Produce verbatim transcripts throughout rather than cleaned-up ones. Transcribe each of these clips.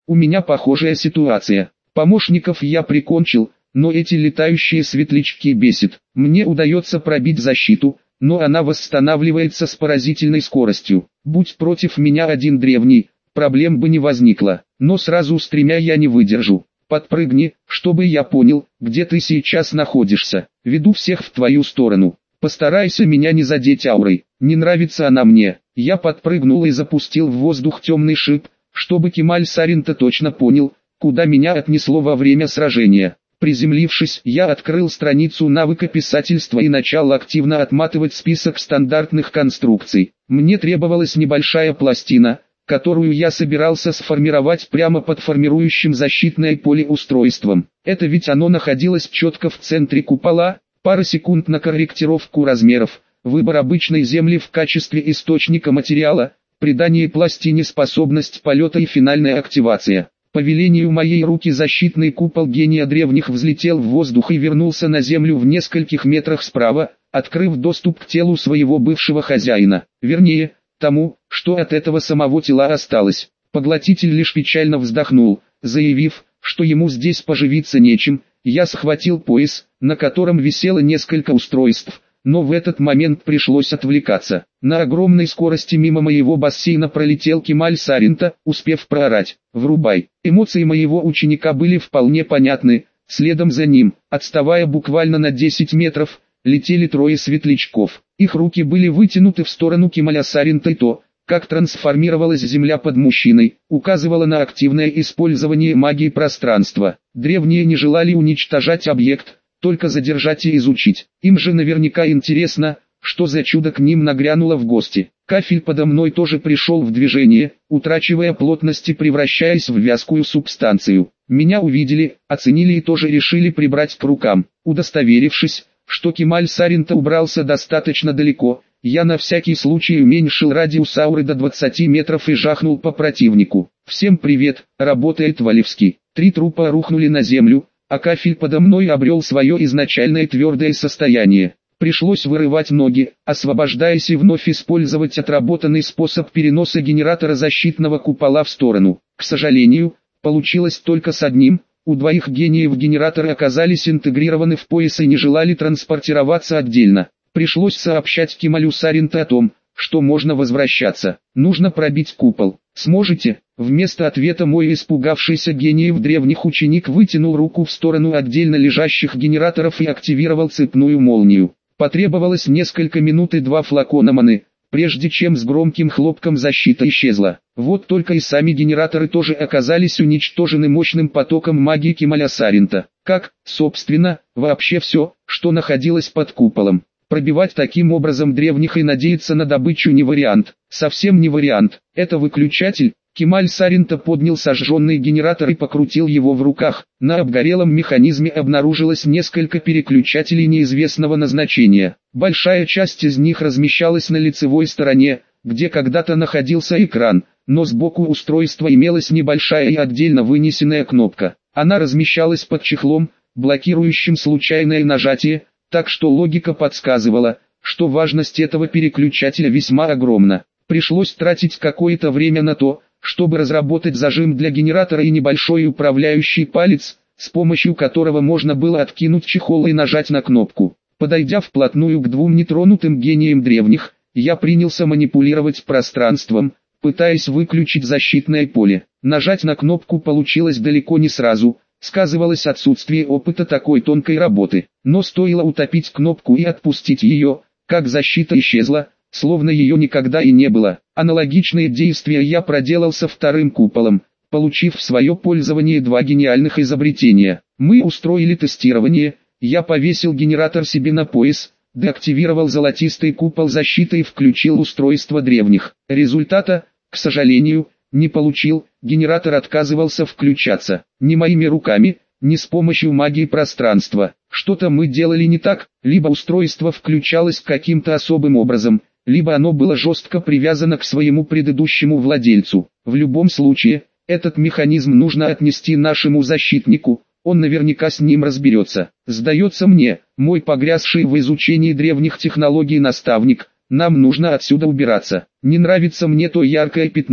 У меня похожая ситуация. Помощников я прикончил, но эти летающие светлячки бесит. Мне удается пробить защиту, но она восстанавливается с поразительной скоростью. Будь против меня один древний, проблем бы не возникло. Но сразу с тремя я не выдержу. Подпрыгни, чтобы я понял, где ты сейчас находишься. Веду всех в твою сторону. Постарайся меня не задеть аурой. Не нравится она мне. Я подпрыгнул и запустил в воздух темный шип, чтобы Кемаль Саринта точно понял, куда меня отнесло во время сражения. Приземлившись, я открыл страницу навыка писательства и начал активно отматывать список стандартных конструкций. Мне требовалась небольшая пластина, которую я собирался сформировать прямо под формирующим защитное поле устройством. Это ведь оно находилось четко в центре купола. Пара секунд на корректировку размеров, выбор обычной земли в качестве источника материала, придание пластине способность полета и финальная активация. По велению моей руки защитный купол гения древних взлетел в воздух и вернулся на землю в нескольких метрах справа, открыв доступ к телу своего бывшего хозяина. Вернее, тому, что от этого самого тела осталось. Поглотитель лишь печально вздохнул, заявив, что ему здесь поживиться нечем. Я схватил пояс, на котором висело несколько устройств, но в этот момент пришлось отвлекаться. На огромной скорости мимо моего бассейна пролетел Кемаль Саринта, успев проорать: «Врубай!». Эмоции моего ученика были вполне понятны. Следом за ним, отставая буквально на десять метров, летели трое светлячков. Их руки были вытянуты в сторону Кемаля Саринта, и то, как трансформировалась земля под мужчиной, указывало на активное использование магии пространства. Древние не желали уничтожать объект, только задержать и изучить. Им же наверняка интересно, что за чудо к ним нагрянуло в гости. Кафель подо мной тоже пришел в движение, утрачивая плотность и превращаясь в вязкую субстанцию. Меня увидели, оценили и тоже решили прибрать к рукам. Удостоверившись, что Кемаль Саринта убрался достаточно далеко, я на всякий случай уменьшил радиус ауры до двадцати метров и жахнул по противнику. «Всем привет, работает Валевский». Три трупа рухнули на землю, а кафель подо мной обрел свое изначальное твердое состояние. Пришлось вырывать ноги, освобождаясь и вновь использовать отработанный способ переноса генератора защитного купола в сторону. К сожалению, получилось только с одним. У двоих гениев генераторы оказались интегрированы в пояс и не желали транспортироваться отдельно. Пришлось сообщать Кемалю Саринта о том, что можно возвращаться. Нужно пробить купол. Сможете? Вместо ответа мой испугавшийся гениев древних ученик вытянул руку в сторону отдельно лежащих генераторов и активировал цепную молнию. Потребовалось несколько минут и два флакона маны, прежде чем с громким хлопком защита исчезла. Вот только и сами генераторы тоже оказались уничтожены мощным потоком магии Кемаля Саринта. Как, собственно, вообще все, что находилось под куполом. Пробивать таким образом древних и надеяться на добычу не вариант. Совсем не вариант. Это выключатель. Кемаль Саринта поднял сожженный генератор и покрутил его в руках. На обгорелом механизме обнаружилось несколько переключателей неизвестного назначения. Большая часть из них размещалась на лицевой стороне, где когда-то находился экран, но сбоку устройства имелась небольшая и отдельно вынесенная кнопка. Она размещалась под чехлом, блокирующим случайное нажатие, так что логика подсказывала, что важность этого переключателя весьма огромна. Пришлось тратить какое-то время на то, чтобы разработать зажим для генератора и небольшой управляющий палец, с помощью которого можно было откинуть чехол и нажать на кнопку. Подойдя вплотную к двум нетронутым гениям древних, я принялся манипулировать пространством, пытаясь выключить защитное поле. Нажать на кнопку получилось далеко не сразу. Сказывалось отсутствие опыта такой тонкой работы, но стоило утопить кнопку и отпустить ее, как защита исчезла, словно ее никогда и не было. Аналогичные действия я проделал со вторым куполом, получив в свое пользование два гениальных изобретения. Мы устроили тестирование, я повесил генератор себе на пояс, деактивировал золотистый купол защиты и включил устройство древних. Результата, к сожалению, не получил, генератор отказывался включаться. Ни моими руками, ни с помощью магии пространства. Что-то мы делали не так, либо устройство включалось каким-то особым образом, либо оно было жестко привязано к своему предыдущему владельцу. В любом случае, этот механизм нужно отнести нашему защитнику, он наверняка с ним разберется. Сдается мне, мой погрязший в изучении древних технологий наставник, нам нужно отсюда убираться. Не нравится мне то яркое пятно,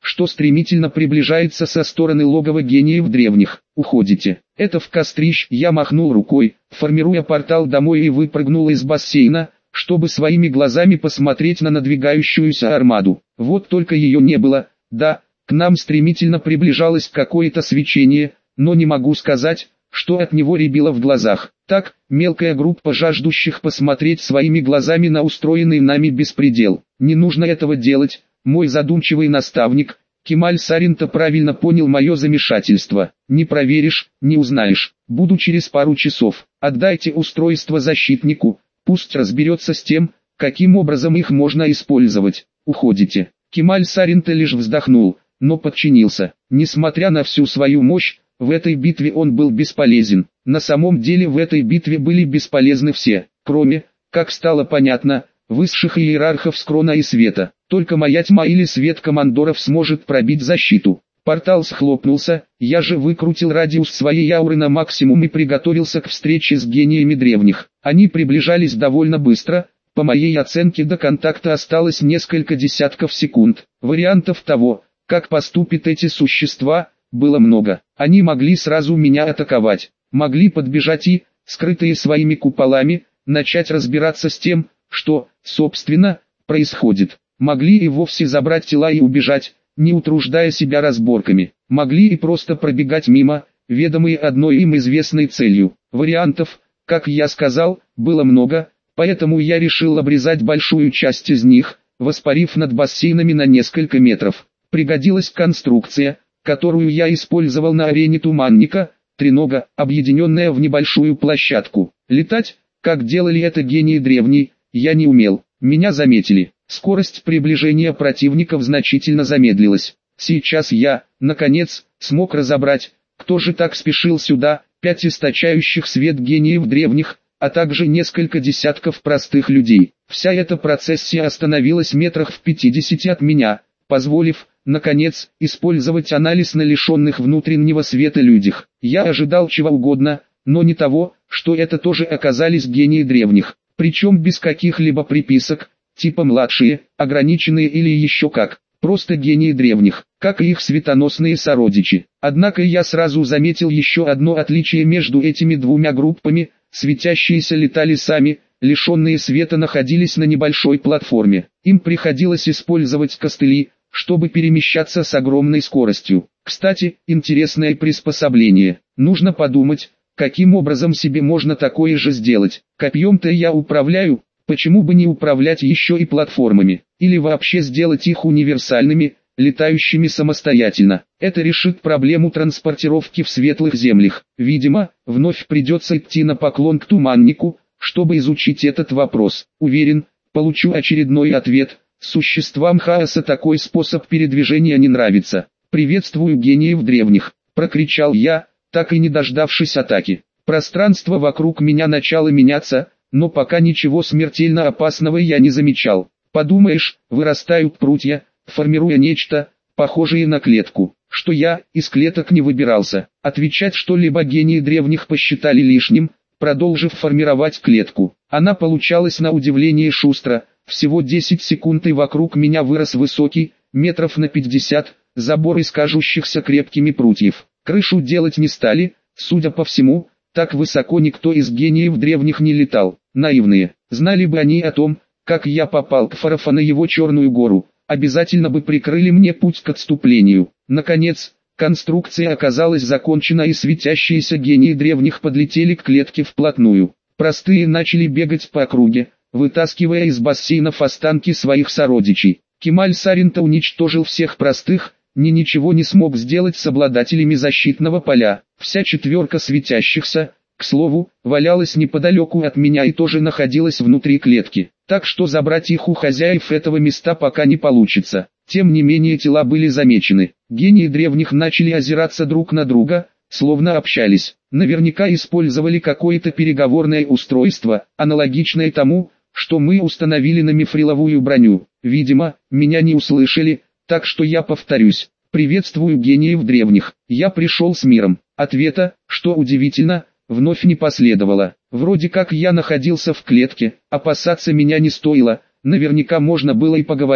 что стремительно приближается со стороны логова гениев древних. Уходите. Это в кострищ. Я махнул рукой, формируя портал домой, и выпрыгнул из бассейна, чтобы своими глазами посмотреть на надвигающуюся армаду. Вот только ее не было. Да, к нам стремительно приближалось какое-то свечение, но не могу сказать, что от него рябило в глазах. Так, мелкая группа жаждущих посмотреть своими глазами на устроенный нами беспредел. Не нужно этого делать. Мой задумчивый наставник, Кемаль Саринта, правильно понял мое замешательство. Не проверишь, не узнаешь. Буду через пару часов. Отдайте устройство защитнику, пусть разберется с тем, каким образом их можно использовать. Уходите. Кемаль Саринта лишь вздохнул, но подчинился. Несмотря на всю свою мощь, в этой битве он был бесполезен. На самом деле в этой битве были бесполезны все, кроме, как стало понятно, высших иерархов Скрона и Света. Только моя тьма или свет командоров сможет пробить защиту. Портал схлопнулся, я же выкрутил радиус своей ауры на максимум и приготовился к встрече с гениями древних. Они приближались довольно быстро, по моей оценке до контакта осталось несколько десятков секунд. Вариантов того, как поступят эти существа, было много. Они могли сразу меня атаковать, могли подбежать и, скрытые своими куполами, начать разбираться с тем, что, собственно, происходит. Могли и вовсе забрать тела и убежать, не утруждая себя разборками. Могли и просто пробегать мимо, ведомые одной им известной целью. Вариантов, как я сказал, было много, поэтому я решил обрезать большую часть из них, воспарив над бассейнами на несколько метров. Пригодилась конструкция, которую я использовал на арене Туманника, тренога, объединенная в небольшую площадку. Летать, как делали это гении древней, я не умел. Меня заметили. Скорость приближения противников значительно замедлилась. Сейчас я, наконец, смог разобрать, кто же так спешил сюда. Пять источающих свет гениев древних, а также несколько десятков простых людей. Вся эта процессия остановилась метрах в пятидесяти от меня, позволив, наконец, использовать анализ на лишенных внутреннего света людях. Я ожидал чего угодно, но не того, что это тоже оказались гении древних, причем без каких-либо приписок, типа младшие, ограниченные или еще как, просто гении древних, как и их светоносные сородичи. Однако я сразу заметил еще одно отличие между этими двумя группами: светящиеся летали сами, лишенные света находились на небольшой платформе. Им приходилось использовать костыли, чтобы перемещаться с огромной скоростью. Кстати, интересное приспособление. Нужно подумать, каким образом себе можно такое же сделать. Копьем-то я управляю, почему бы не управлять еще и платформами? Или вообще сделать их универсальными, летающими самостоятельно. Это решит проблему транспортировки в светлых землях. Видимо, вновь придется идти на поклон к Туманнику, чтобы изучить этот вопрос. Уверен, получу очередной ответ. Существам хаоса такой способ передвижения не нравится. «Приветствую гениев древних», — прокричал я, так и не дождавшись атаки. Пространство вокруг меня начало меняться, но пока ничего смертельно опасного я не замечал. Подумаешь, вырастают прутья, формируя нечто, похожее на клетку. Что я, из клеток не выбирался. Отвечать что-либо гении древних посчитали лишним, продолжив формировать клетку. Она получалась на удивление шустро. Всего десять секунд и вокруг меня вырос высокий, метров на пятьдесят, забор из кажущихся крепкими прутьев. Крышу делать не стали, судя по всему, так высоко никто из гениев древних не летал. Наивные, знали бы они о том, как я попал к Фарафа на его Черную гору, обязательно бы прикрыли мне путь к отступлению. Наконец, конструкция оказалась закончена, и светящиеся гении древних подлетели к клетке вплотную. Простые начали бегать по округе, вытаскивая из бассейнов останки своих сородичей. Кемаль Саринта уничтожил всех простых, ни ничего не смог сделать с обладателями защитного поля. Вся четверка светящихся, к слову, валялась неподалеку от меня и тоже находилась внутри клетки, так что забрать их у хозяев этого места пока не получится. Тем не менее тела были замечены. Гении древних начали озираться друг на друга, словно общались. Наверняка использовали какое-то переговорное устройство, аналогичное тому, что мы установили на мифриловую броню. Видимо, меня не услышали, так что я повторюсь. «Приветствую гениев древних, я пришел с миром». Ответа, что удивительно, вновь не последовало. Вроде как я находился в клетке, опасаться меня не стоило, наверняка можно было и поговорить,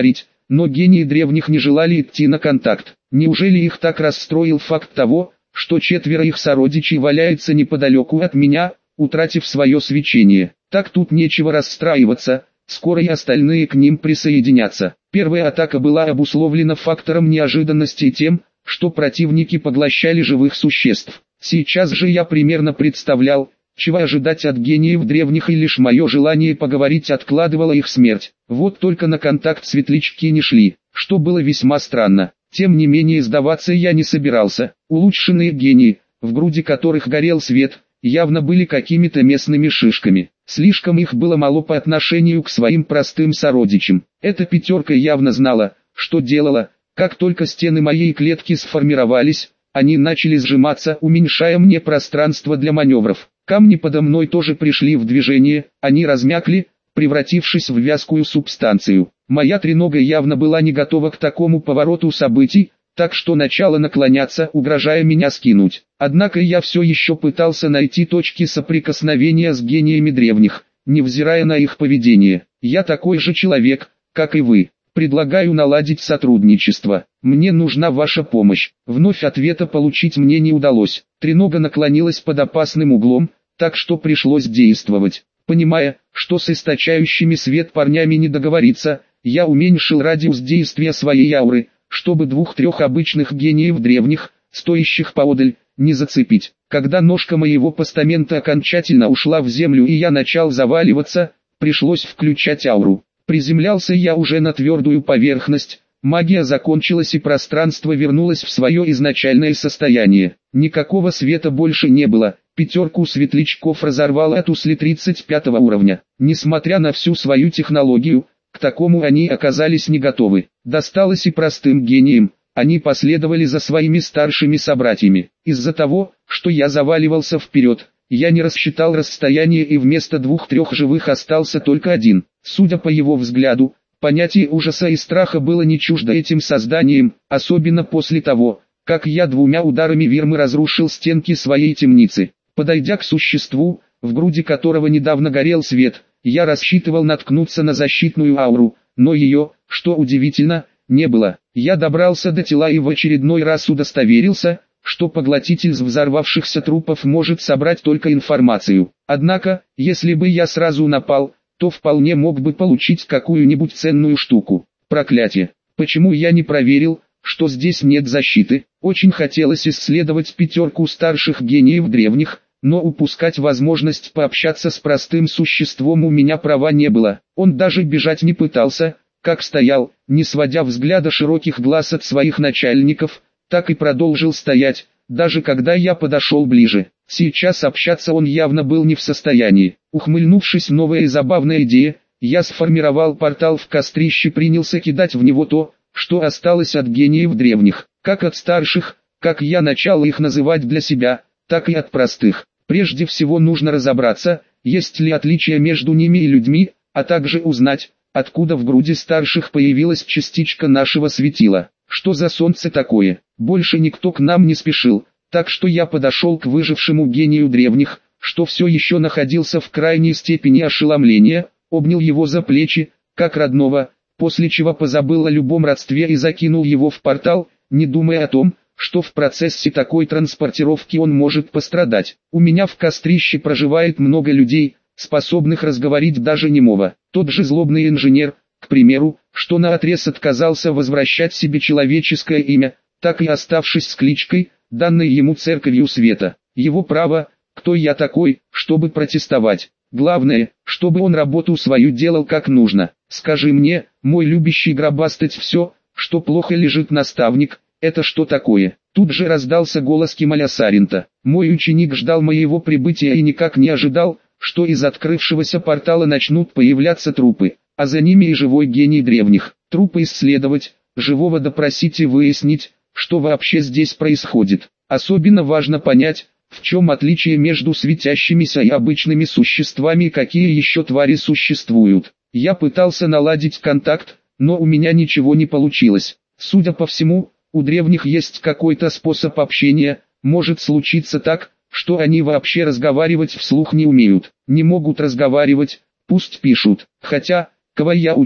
но гении древних не желали идти на контакт. Неужели их так расстроил факт того, что четверо их сородичей валяются неподалеку от меня, утратив свое свечение? Так тут нечего расстраиваться, скоро и остальные к ним присоединятся. Первая атака была обусловлена фактором неожиданности и тем, что противники поглощали живых существ. Сейчас же я примерно представлял, чего ожидать от гениев древних, и лишь мое желание поговорить откладывало их смерть. Вот только на контакт светлячки не шли, что было весьма странно. Тем не менее сдаваться я не собирался. Улучшенные гении, в груди которых горел свет, явно были какими-то местными шишками. Слишком их было мало по отношению к своим простым сородичам. Эта пятерка явно знала, что делала. Как только стены моей клетки сформировались, они начали сжиматься, уменьшая мне пространство для маневров. Камни подо мной тоже пришли в движение, они размякли, превратившись в вязкую субстанцию. Моя тренога явно была не готова к такому повороту событий, так что начала наклоняться, угрожая меня скинуть. Однако я все еще пытался найти точки соприкосновения с гениями древних, невзирая на их поведение. Я такой же человек, как и вы. Предлагаю наладить сотрудничество. Мне нужна ваша помощь. Вновь ответа получить мне не удалось. Тренога наклонилась под опасным углом, так что пришлось действовать. Понимая, что с источающими свет парнями не договориться, я уменьшил радиус действия своей ауры, чтобы двух-трех обычных гениев древних, стоящих поодаль, не зацепить. Когда ножка моего постамента окончательно ушла в землю и я начал заваливаться, пришлось включать ауру. Приземлялся я уже на твердую поверхность, магия закончилась и пространство вернулось в свое изначальное состояние. Никакого света больше не было, пятерку светлячков разорвало от усли тридцать пятого уровня. Несмотря на всю свою технологию, к такому они оказались не готовы. Досталось и простым гениям, они последовали за своими старшими собратьями. Из-за того, что я заваливался вперед, я не рассчитал расстояние и вместо двух-трех живых остался только один. Судя по его взгляду, понятие ужаса и страха было не чуждо этим созданиям, особенно после того, как я двумя ударами вирмы разрушил стенки своей темницы. Подойдя к существу, в груди которого недавно горел свет, я рассчитывал наткнуться на защитную ауру, но ее, что удивительно, не было. Я добрался до тела и в очередной раз удостоверился, что поглотитель с взорвавшихся трупов может собрать только информацию. Однако, если бы я сразу напал, то вполне мог бы получить какую-нибудь ценную штуку. Проклятие! Почему я не проверил, что здесь нет защиты? Очень хотелось исследовать пятерку старших гениев древних, но упускать возможность пообщаться с простым существом у меня права не было. Он даже бежать не пытался, как стоял, не сводя взгляда широких глаз от своих начальников, так и продолжил стоять, даже когда я подошел ближе. Сейчас общаться он явно был не в состоянии. Ухмыльнувшись, новая и забавная идея, я сформировал портал в кострище, принялся кидать в него то, что осталось от гениев древних, как от старших, как я начал их называть для себя, так и от простых. Прежде всего нужно разобраться, есть ли отличия между ними и людьми, а также узнать, откуда в груди старших появилась частичка нашего светила. Что за солнце такое? Больше никто к нам не спешил, так что я подошел к выжившему гению древних, что все еще находился в крайней степени ошеломления, обнял его за плечи, как родного, после чего позабыл о любом родстве и закинул его в портал, не думая о том, что в процессе такой транспортировки он может пострадать. У меня в кострище проживает много людей, способных разговорить даже немого. Тот же злобный инженер, к примеру, что наотрез отказался возвращать себе человеческое имя, так и оставшись с кличкой, данной ему церковью света. Его право, кто я такой, чтобы протестовать. Главное, чтобы он работу свою делал как нужно. Скажи мне, мой любящий гробастать, все, что плохо лежит, наставник, это что такое? Тут же раздался голос Кемаля Сарента. Мой ученик ждал моего прибытия и никак не ожидал, что из открывшегося портала начнут появляться трупы, а за ними и живой гений древних. Трупы исследовать, живого допросить и выяснить, что вообще здесь происходит. Особенно важно понять, в чем отличие между светящимися и обычными существами и какие еще твари существуют. Я пытался наладить контакт, но у меня ничего не получилось. Судя по всему, у древних есть какой-то способ общения, может случиться так, что они вообще разговаривать вслух не умеют. Не могут разговаривать, пусть пишут. Хотя, кого я учу?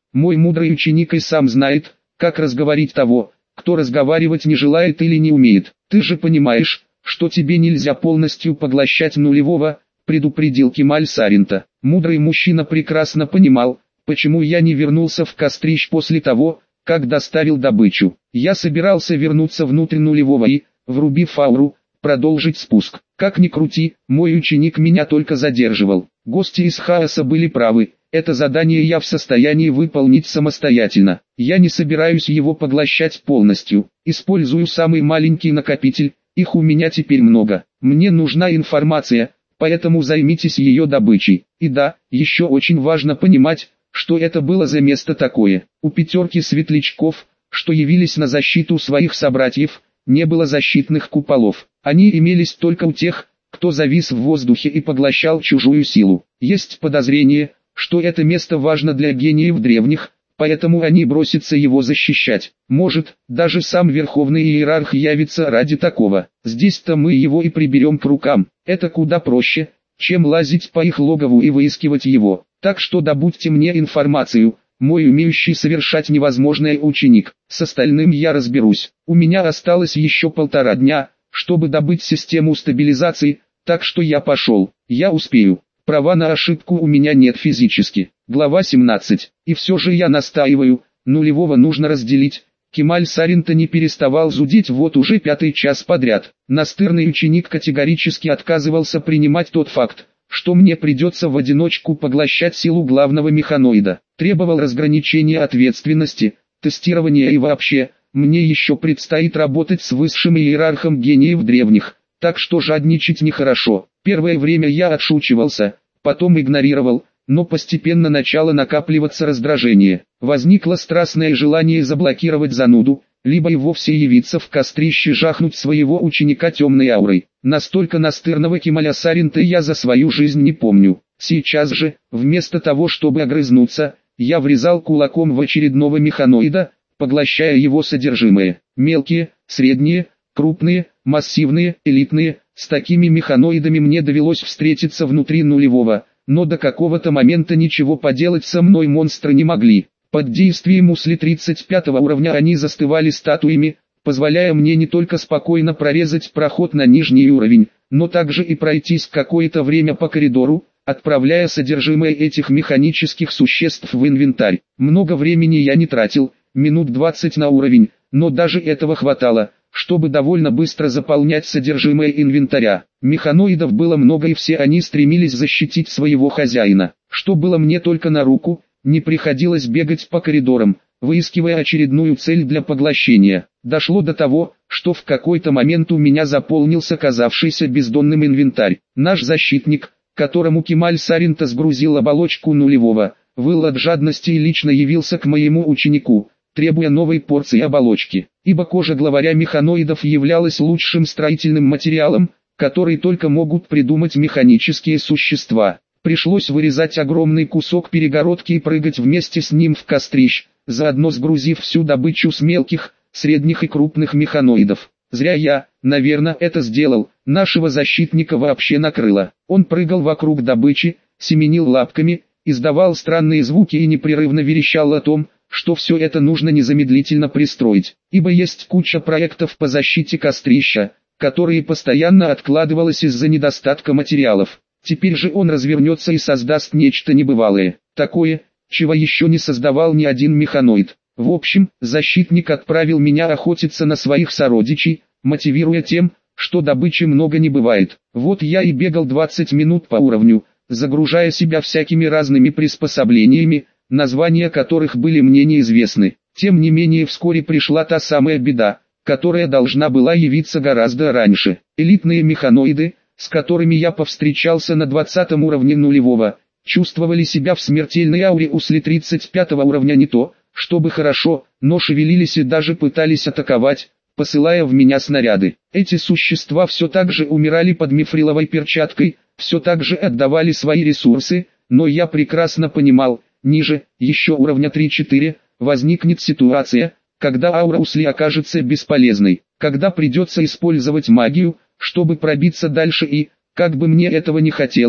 Мой мудрый ученик и сам знает, как разговорить того, кто разговаривать не желает или не умеет. Ты же понимаешь, что тебе нельзя полностью поглощать нулевого, предупредил Кемаль Саринта. Мудрый мужчина прекрасно понимал, почему я не вернулся в Кострищ после того, как доставил добычу. Я собирался вернуться внутрь нулевого и, врубив ауру, продолжить спуск. Как ни крути, мой ученик меня только задерживал. Гости из хаоса были правы, это задание я в состоянии выполнить самостоятельно. Я не собираюсь его поглощать полностью. Использую самый маленький накопитель, их у меня теперь много. Мне нужна информация, поэтому займитесь ее добычей. И да, еще очень важно понимать, что это было за место такое. У пятерки светлячков, что явились на защиту своих собратьев, не было защитных куполов. Они имелись только у тех, кто завис в воздухе и поглощал чужую силу. Есть подозрение, что это место важно для гениев древних, поэтому они бросятся его защищать. Может, даже сам Верховный Иерарх явится ради такого. Здесь-то мы его и приберем к рукам. Это куда проще, чем лазить по их логову и выискивать его. Так что добудьте мне информацию, мой умеющий совершать невозможное ученик. С остальным я разберусь. У меня осталось еще полтора дня, чтобы добыть систему стабилизации, так что я пошел. Я успею. Права на ошибку у меня нет физически. Глава семнадцать. И все же я настаиваю, нулевого нужно разделить. Кемаль Саринта не переставал зудеть вот уже пятый час подряд. Настырный ученик категорически отказывался принимать тот факт, что мне придется в одиночку поглощать силу главного механоида. Требовал разграничения ответственности, тестирования и вообще, мне еще предстоит работать с высшим иерархом гениев древних, так что жадничать нехорошо. Первое время я отшучивался, потом игнорировал, но постепенно начало накапливаться раздражение. Возникло страстное желание заблокировать зануду, либо и вовсе явиться в Кострище жахнуть своего ученика темной аурой. Настолько настырного Кемаля Саринта я за свою жизнь не помню. Сейчас же, вместо того чтобы огрызнуться, я врезал кулаком в очередного механоида, поглощая его содержимое. Мелкие, средние, крупные, массивные, элитные, с такими механоидами мне довелось встретиться внутри нулевого, но до какого-то момента ничего поделать со мной монстры не могли. Под действием усли тридцать пятого уровня они застывали статуями, позволяя мне не только спокойно прорезать проход на нижний уровень, но также и пройтись какое-то время по коридору, отправляя содержимое этих механических существ в инвентарь. Много времени я не тратил, минут двадцать на уровень, но даже этого хватало, чтобы довольно быстро заполнять содержимое инвентаря. Механоидов было много и все они стремились защитить своего хозяина, что было мне только на руку. Не приходилось бегать по коридорам, выискивая очередную цель для поглощения. Дошло до того, что в какой-то момент у меня заполнился казавшийся бездонным инвентарь. Наш защитник, которому Кемаль Саринта сгрузил оболочку нулевого, выл от жадности и лично явился к моему ученику, требуя новой порции оболочки, ибо кожа главаря механоидов являлась лучшим строительным материалом, который только могут придумать механические существа. Пришлось вырезать огромный кусок перегородки и прыгать вместе с ним в Кострищ, заодно сгрузив всю добычу с мелких, средних и крупных механоидов. Зря я, наверное, это сделал, нашего защитника вообще накрыло. Он прыгал вокруг добычи, семенил лапками, издавал странные звуки и непрерывно верещал о том, что все это нужно незамедлительно пристроить, ибо есть куча проектов по защите Кострища, которые постоянно откладывалось из-за недостатка материалов. Теперь же он развернется и создаст нечто небывалое, такое, чего еще не создавал ни один механоид. В общем, защитник отправил меня охотиться на своих сородичей, мотивируя тем, что добычи много не бывает. Вот я и бегал двадцать минут по уровню, загружая себя всякими разными приспособлениями, названия которых были мне неизвестны. Тем не менее вскоре пришла та самая беда, которая должна была явиться гораздо раньше. Элитные механоиды, с которыми я повстречался на двадцатом уровне нулевого, чувствовали себя в смертельной ауре усли тридцать пятого уровня не то, чтобы хорошо, но шевелились и даже пытались атаковать, посылая в меня снаряды. Эти существа все так же умирали под мифриловой перчаткой, все так же отдавали свои ресурсы, но я прекрасно понимал, ниже, еще уровня три-четыре, возникнет ситуация, когда аура усли окажется бесполезной, когда придется использовать магию, чтобы пробиться дальше и, как бы мне этого не хотелось,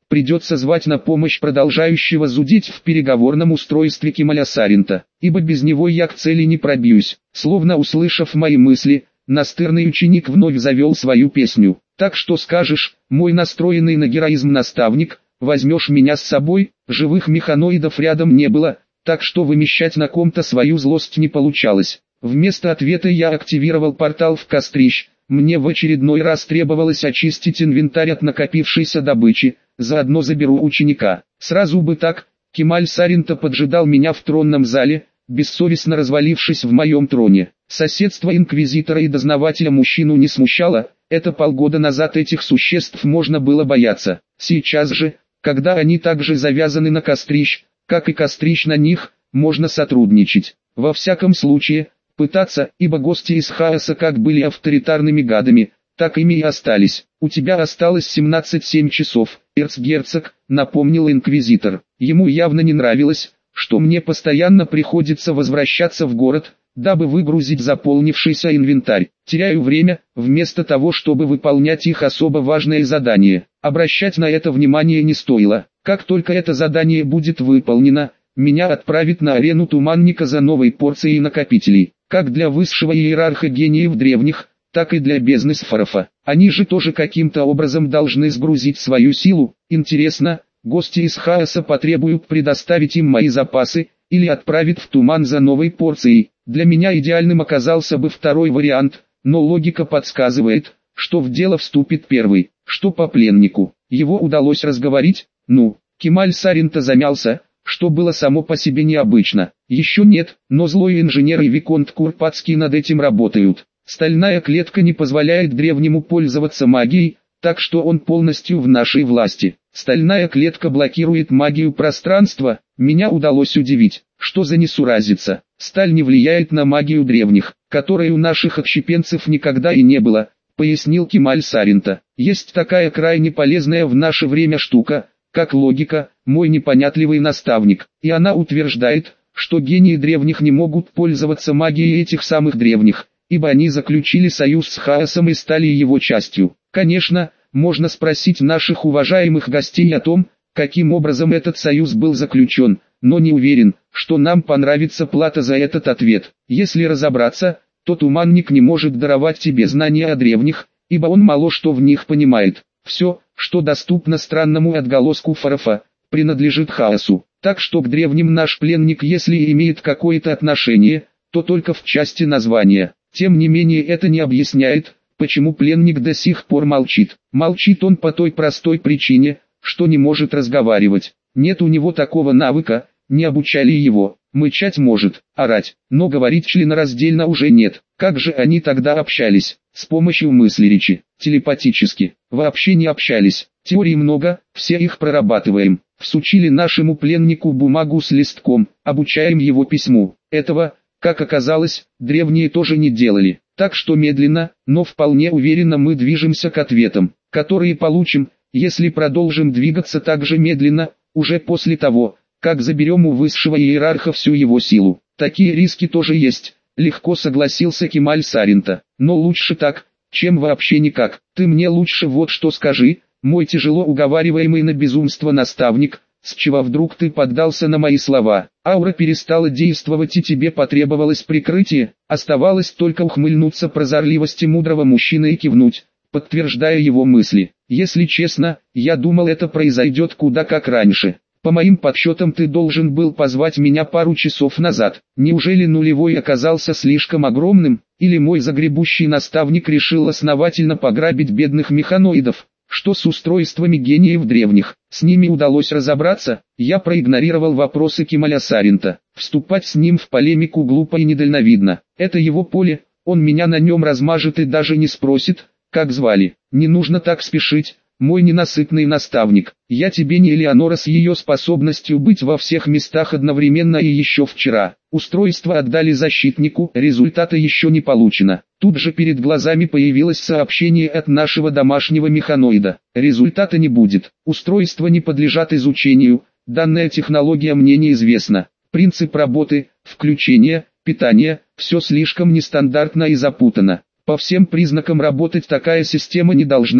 придется звать на помощь продолжающего зудеть в переговорном устройстве Кемаля Саринта, ибо без него я к цели не пробьюсь. Словно услышав мои мысли, настырный ученик вновь завел свою песню. Так что скажешь, мой настроенный на героизм наставник, возьмешь меня с собой? Живых механоидов рядом не было, так что вымещать на ком-то свою злость не получалось. Вместо ответа я активировал портал в Кострищ. Мне в очередной раз требовалось очистить инвентарь от накопившейся добычи, заодно заберу ученика. Сразу бы так, Кемаль Саринта поджидал меня в тронном зале, бессовестно развалившись в моем троне. Соседство инквизитора и дознавателя мужчину не смущало, это полгода назад этих существ можно было бояться. Сейчас же, когда они также завязаны на Кострищ, как и Кострищ на них, можно сотрудничать. Во всяком случае, пытаться, ибо гости из хаоса как были авторитарными гадами, так ими и остались. У тебя осталось семнадцать семь часов, эрцгерцог, напомнил инквизитор. Ему явно не нравилось, что мне постоянно приходится возвращаться в город, дабы выгрузить заполнившийся инвентарь. Теряю время, вместо того, чтобы выполнять их особо важное задание. Обращать на это внимание не стоило. Как только это задание будет выполнено, меня отправят на арену Туманника за новой порцией накопителей. Как для высшего иерарха гениев древних, так и для бездны Сфарофа. Они же тоже каким-то образом должны сгрузить свою силу. Интересно, гости из хаоса потребуют предоставить им мои запасы, или отправят в туман за новой порцией. Для меня идеальным оказался бы второй вариант, но логика подсказывает, что в дело вступит первый. Что по пленнику? Его удалось разговорить? Ну, Кемаль Саринта замялся, что было само по себе необычно. Еще нет, но злой инженер и Виконт Курпатский над этим работают. Стальная клетка не позволяет древнему пользоваться магией, так что он полностью в нашей власти. Стальная клетка блокирует магию пространства. Меня удалось удивить, что за несуразица. Сталь не влияет на магию древних, которой у наших отщепенцев никогда и не было, пояснил Кемаль Саринта. Есть такая крайне полезная в наше время штука, как логика, мой непонятливый наставник, и она утверждает, что гении древних не могут пользоваться магией этих самых древних, ибо они заключили союз с хаосом и стали его частью. Конечно, можно спросить наших уважаемых гостей о том, каким образом этот союз был заключен, но не уверен, что нам понравится плата за этот ответ. Если разобраться, то Туманник не может даровать тебе знания о древних, ибо он мало что в них понимает. Все, что доступно странному отголоску Фарофа, принадлежит хаосу. Так что к древним наш пленник, если имеет какое-то отношение, то только в части названия. Тем не менее это не объясняет, почему пленник до сих пор молчит. Молчит он по той простой причине, что не может разговаривать. Нет у него такого навыка, не обучали его. Мычать может, орать, но говорить членораздельно уже нет. Как же они тогда общались? С помощью мысли-речи, телепатически. Вообще не общались. Теорий много, все их прорабатываем. Всучили нашему пленнику бумагу с листком, обучаем его письму. Этого, как оказалось, древние тоже не делали. Так что медленно, но вполне уверенно мы движемся к ответам, которые получим, если продолжим двигаться так же медленно, уже после того, как заберем у высшего иерарха всю его силу. Такие риски тоже есть, легко согласился Кемаль Саринта. Но лучше так, чем вообще никак. Ты мне лучше вот что скажи, мой тяжело уговариваемый на безумство наставник, с чего вдруг ты поддался на мои слова? Аура перестала действовать и тебе потребовалось прикрытие, оставалось только ухмыльнуться прозорливости мудрого мужчины и кивнуть, подтверждая его мысли. Если честно, я думал, это произойдет куда как раньше. По моим подсчетам, ты должен был позвать меня пару часов назад. Неужели нулевой оказался слишком огромным, или мой загребущий наставник решил основательно пограбить бедных механоидов? Что с устройствами гениев древних? С ними удалось разобраться? Я проигнорировал вопросы Кемаля Саринта. Вступать с ним в полемику глупо и недальновидно. Это его поле, он меня на нем размажет и даже не спросит, как звали. Не нужно так спешить, мой ненасытный наставник. Я тебе не Элеонора с ее способностью быть во всех местах одновременно и еще вчера. Устройство отдали защитнику, результата еще не получено. Тут же перед глазами появилось сообщение от нашего домашнего механоида. Результата не будет. Устройства не подлежат изучению, данная технология мне неизвестна. Принцип работы, включение, питание, все слишком нестандартно и запутано. По всем признакам работать такая система не должна,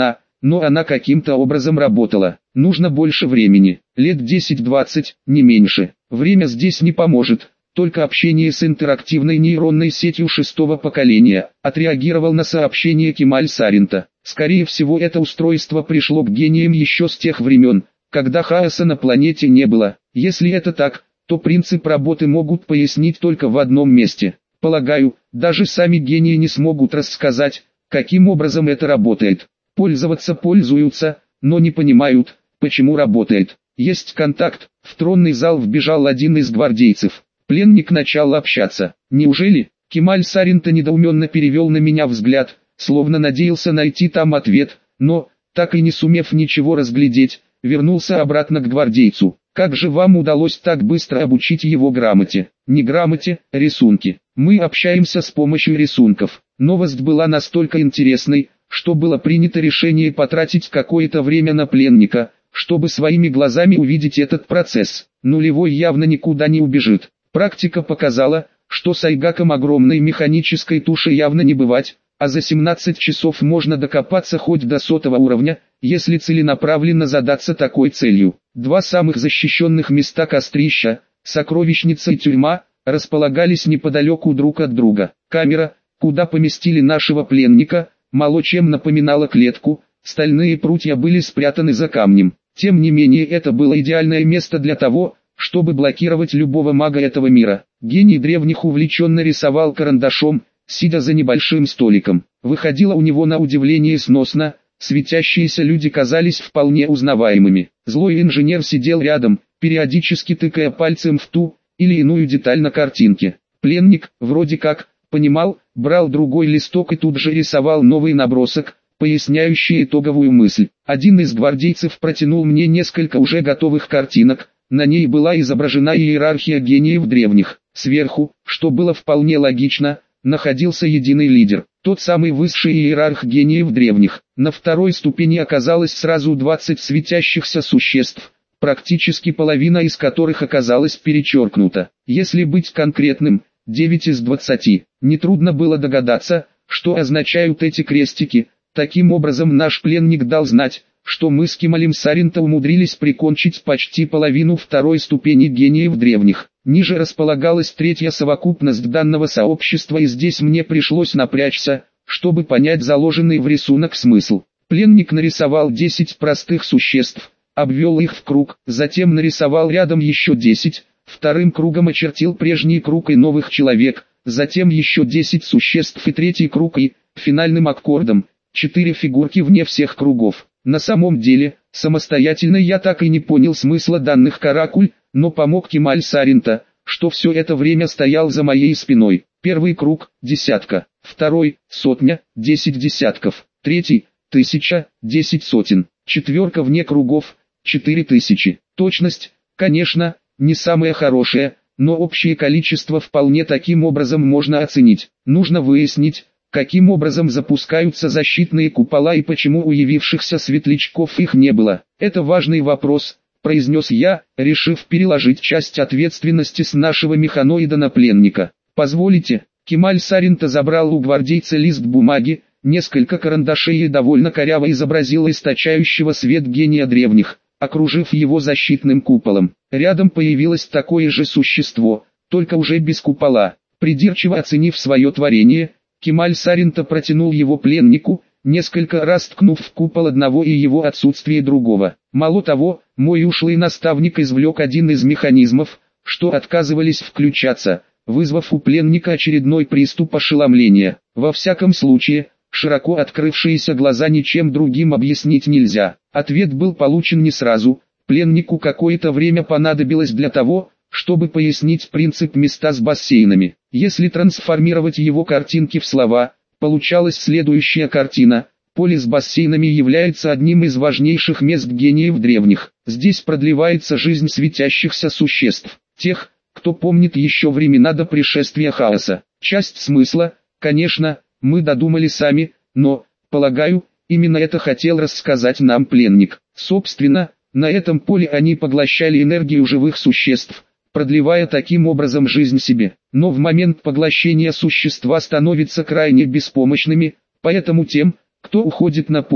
но она каким-то образом работала. Нужно больше времени, лет десять-двадцать, не меньше. Время здесь не поможет, только общение с интерактивной нейронной сетью шестого поколения, отреагировал на сообщение Кемаль Саринта. Скорее всего, это устройство пришло к гениям еще с тех времен, когда хаоса на планете не было. Если это так, то принцип работы могут пояснить только в одном месте. Полагаю, даже сами гении не смогут рассказать, каким образом это работает. Пользоваться пользуются, но не понимают, почему работает. Есть контакт. В тронный зал вбежал один из гвардейцев. Пленник начал общаться. Неужели? Кемаль Саринта недоуменно перевел на меня взгляд, словно надеялся найти там ответ, но, так и не сумев ничего разглядеть, вернулся обратно к гвардейцу. Как же вам удалось так быстро обучить его грамоте? Не грамоте, рисунки. Мы общаемся с помощью рисунков. Новость была настолько интересной, что было принято решение потратить какое-то время на пленника, чтобы своими глазами увидеть этот процесс. Нулевой явно никуда не убежит. Практика показала, что с айгаком огромной механической туши явно не бывать, а за семнадцать часов можно докопаться хоть до сотого уровня, если целенаправленно задаться такой целью. Два самых защищенных места кострища, сокровищница и тюрьма, располагались неподалеку друг от друга. Камера, куда поместили нашего пленника, мало чем напоминала клетку, стальные прутья были спрятаны за камнем. Тем не менее, это было идеальное место для того, чтобы блокировать любого мага этого мира. Гений древних увлеченно рисовал карандашом, сидя за небольшим столиком. Выходило у него на удивление сносно, светящиеся люди казались вполне узнаваемыми. Злой инженер сидел рядом, периодически тыкая пальцем в ту или иную деталь на картинке. Пленник, вроде как, понимал, брал другой листок и тут же рисовал новый набросок, поясняющий итоговую мысль. Один из гвардейцев протянул мне несколько уже готовых картинок. На ней была изображена иерархия гениев древних. Сверху, что было вполне логично, находился единый лидер, тот самый высший иерарх гениев древних. На второй ступени оказалось сразу двадцать светящихся существ, практически половина из которых оказалась перечеркнута. Если быть конкретным, девять из двадцати. Нетрудно было догадаться, что означают эти крестики. Таким образом, наш пленник дал знать, что мы с Кемалем Саринта умудрились прикончить почти половину второй ступени гениев древних. Ниже располагалась третья совокупность данного сообщества, и здесь мне пришлось напрячься, чтобы понять заложенный в рисунок смысл. Пленник нарисовал десять простых существ, обвел их в круг, затем нарисовал рядом еще десять, вторым кругом очертил прежний круг и новых человек, затем еще десять существ и третий круг и, финальным аккордом, четыре фигурки вне всех кругов. На самом деле, самостоятельно я так и не понял смысла данных каракуль, но помог Кемаль Саринта, что все это время стоял за моей спиной. Первый круг – десятка, второй – сотня, десять десятков, третий – тысяча, десять сотен, четверка вне кругов – четыре тысячи. Точность, конечно, не самая хорошая, но общее количество вполне таким образом можно оценить. Нужно выяснить, каким образом запускаются защитные купола и почему у явившихся светлячков их не было. Это важный вопрос, произнес я, решив переложить часть ответственности с нашего механоида на пленника. Позволите? Кемаль Саринта забрал у гвардейца лист бумаги, несколько карандашей и довольно коряво изобразил источающего свет гения древних, окружив его защитным куполом. Рядом появилось такое же существо, только уже без купола. Придирчиво оценив свое творение, Кемаль Саринта протянул его пленнику, несколько раз ткнув в купол одного и его отсутствие другого. Мало того, мой ушлый наставник извлек один из механизмов, что отказывались включаться, вызвав у пленника очередной приступ ошеломления. Во всяком случае, широко открывшиеся глаза ничем другим объяснить нельзя. Ответ был получен не сразу, пленнику какое-то время понадобилось для того, чтобы пояснить принцип места с бассейнами. Если трансформировать его картинки в слова, получалась следующая картина. Поле с бассейнами является одним из важнейших мест гениев древних. Здесь продлевается жизнь светящихся существ, тех, кто помнит еще времена до пришествия хаоса. Часть смысла, конечно, мы додумали сами, но, полагаю, именно это хотел рассказать нам пленник. Собственно, на этом поле они поглощали энергию живых существ, продлевая таким образом жизнь себе. Но в момент поглощения существа становятся крайне беспомощными, поэтому тем, кто уходит на поле,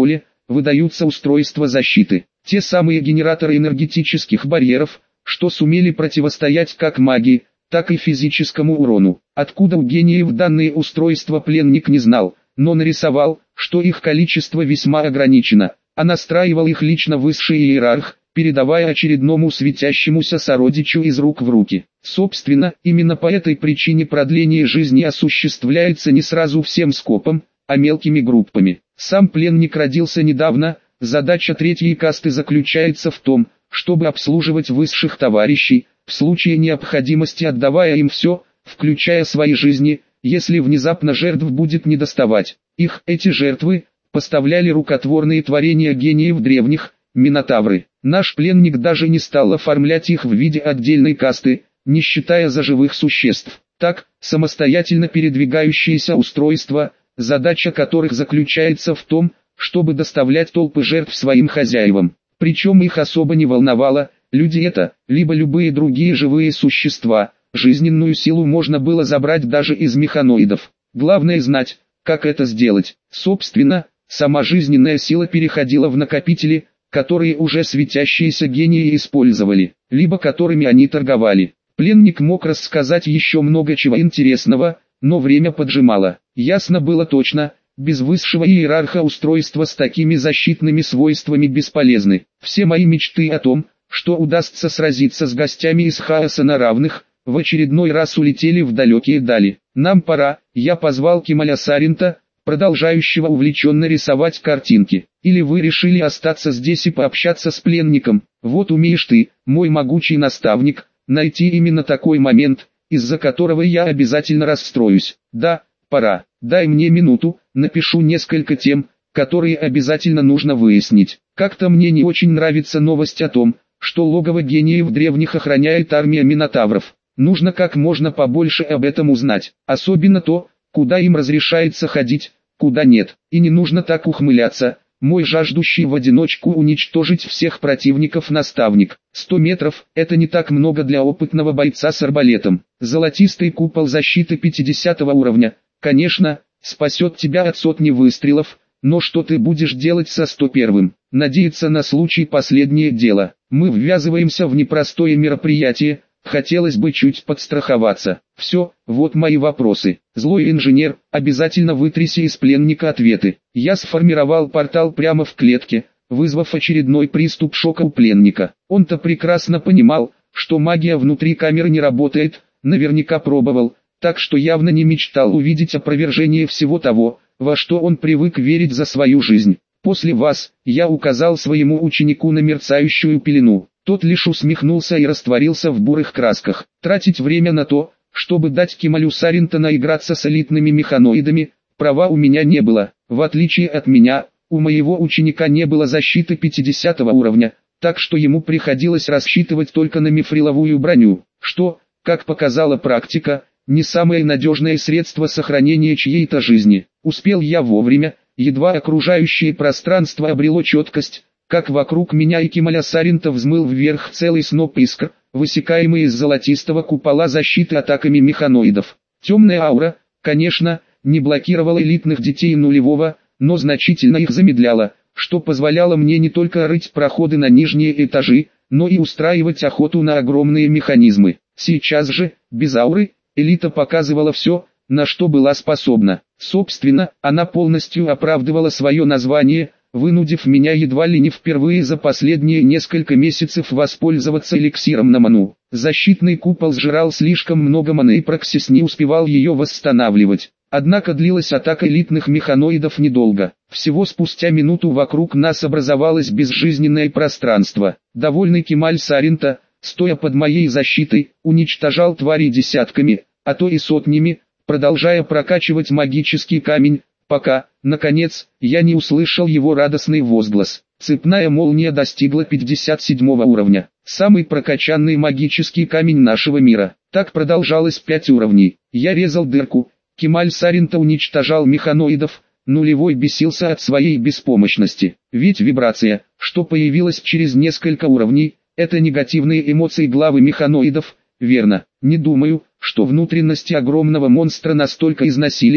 выдаются устройства защиты. Те самые генераторы энергетических барьеров, что сумели противостоять как магии, так и физическому урону. Откуда у гениев данные устройства пленник не знал, но нарисовал, что их количество весьма ограничено, а настраивал их лично высший иерарх, передавая очередному светящемуся сородичу из рук в руки. Собственно, именно по этой причине продление жизни осуществляется не сразу всем скопом, а мелкими группами. Сам пленник родился недавно, задача третьей касты заключается в том, чтобы обслуживать высших товарищей, в случае необходимости отдавая им все, включая свои жизни, если внезапно жертв будет недоставать. Их, эти жертвы, поставляли рукотворные творения гениев древних, минотавры. Наш пленник даже не стал оформлять их в виде отдельной касты, не считая за живых существ. Так, самостоятельно передвигающиеся устройства, задача которых заключается в том, чтобы доставлять толпы жертв своим хозяевам. Причем их особо не волновало, люди это, либо любые другие живые существа, жизненную силу можно было забрать даже из механоидов. Главное знать, как это сделать. Собственно, сама жизненная сила переходила в накопители, которые уже светящиеся гении использовали, либо которыми они торговали. Пленник мог рассказать еще много чего интересного, но время поджимало. Ясно было точно, без высшего иерарха устройства с такими защитными свойствами бесполезны. Все мои мечты о том, что удастся сразиться с гостями из хаоса на равных, в очередной раз улетели в далекие дали. Нам пора, я позвал Кемаля Сарента, продолжающего увлеченно рисовать картинки. Или вы решили остаться здесь и пообщаться с пленником? Вот умеешь ты, мой могучий наставник, найти именно такой момент, из-за которого я обязательно расстроюсь. Да, пора, дай мне минуту, напишу несколько тем, которые обязательно нужно выяснить. Как-то мне не очень нравится новость о том, что логово гениев древних охраняет армия минотавров. Нужно как можно побольше об этом узнать, особенно то, куда им разрешается ходить, куда нет. И не нужно так ухмыляться, мой жаждущий в одиночку уничтожить всех противников наставник. Сто метров – это не так много для опытного бойца с арбалетом. Золотистый купол защиты пятидесятого уровня, конечно, спасет тебя от сотни выстрелов, но что ты будешь делать со сто первым? Надеяться на случай последнее дело. Мы ввязываемся в непростое мероприятие, хотелось бы чуть подстраховаться. Все, вот мои вопросы. Злой инженер, обязательно вытряси из пленника ответы. Я сформировал портал прямо в клетке, вызвав очередной приступ шока у пленника. Он-то прекрасно понимал, что магия внутри камеры не работает, наверняка пробовал, так что явно не мечтал увидеть опровержение всего того, во что он привык верить за свою жизнь. После вас, я указал своему ученику на мерцающую пелену. Тот лишь усмехнулся и растворился в бурых красках. Тратить время на то, чтобы дать Кемалю Сарента наиграться с элитными механоидами, права у меня не было. В отличие от меня, у моего ученика не было защиты пятидесятого уровня, так что ему приходилось рассчитывать только на мифриловую броню, что, как показала практика, не самое надежное средство сохранения чьей-то жизни. Успел я вовремя, едва окружающее пространство обрело четкость, как вокруг меня и Кемаля Сарента взмыл вверх целый сноп искр, высекаемый из золотистого купола защиты атаками механоидов. Темная аура, конечно, не блокировала элитных детей нулевого, но значительно их замедляла, что позволяло мне не только рыть проходы на нижние этажи, но и устраивать охоту на огромные механизмы. Сейчас же, без ауры, элита показывала все, на что была способна. Собственно, она полностью оправдывала свое название, вынудив меня едва ли не впервые за последние несколько месяцев воспользоваться эликсиром на ману. Защитный купол сжирал слишком много маны и Проксис не успевал ее восстанавливать. Однако длилась атака элитных механоидов недолго. Всего спустя минуту вокруг нас образовалось безжизненное пространство. Довольный Кемаль Сарента, стоя под моей защитой, уничтожал твари десятками, а то и сотнями, продолжая прокачивать магический камень, пока, наконец, я не услышал его радостный возглас. Цепная молния достигла пятьдесят седьмого уровня. Самый прокачанный магический камень нашего мира. Так продолжалось пять уровней. Я резал дырку. Кемаль Сарента уничтожал механоидов. Нулевой бесился от своей беспомощности. Ведь вибрация, что появилась через несколько уровней, это негативные эмоции главы механоидов. Верно, не думаю, что внутренности огромного монстра настолько износились,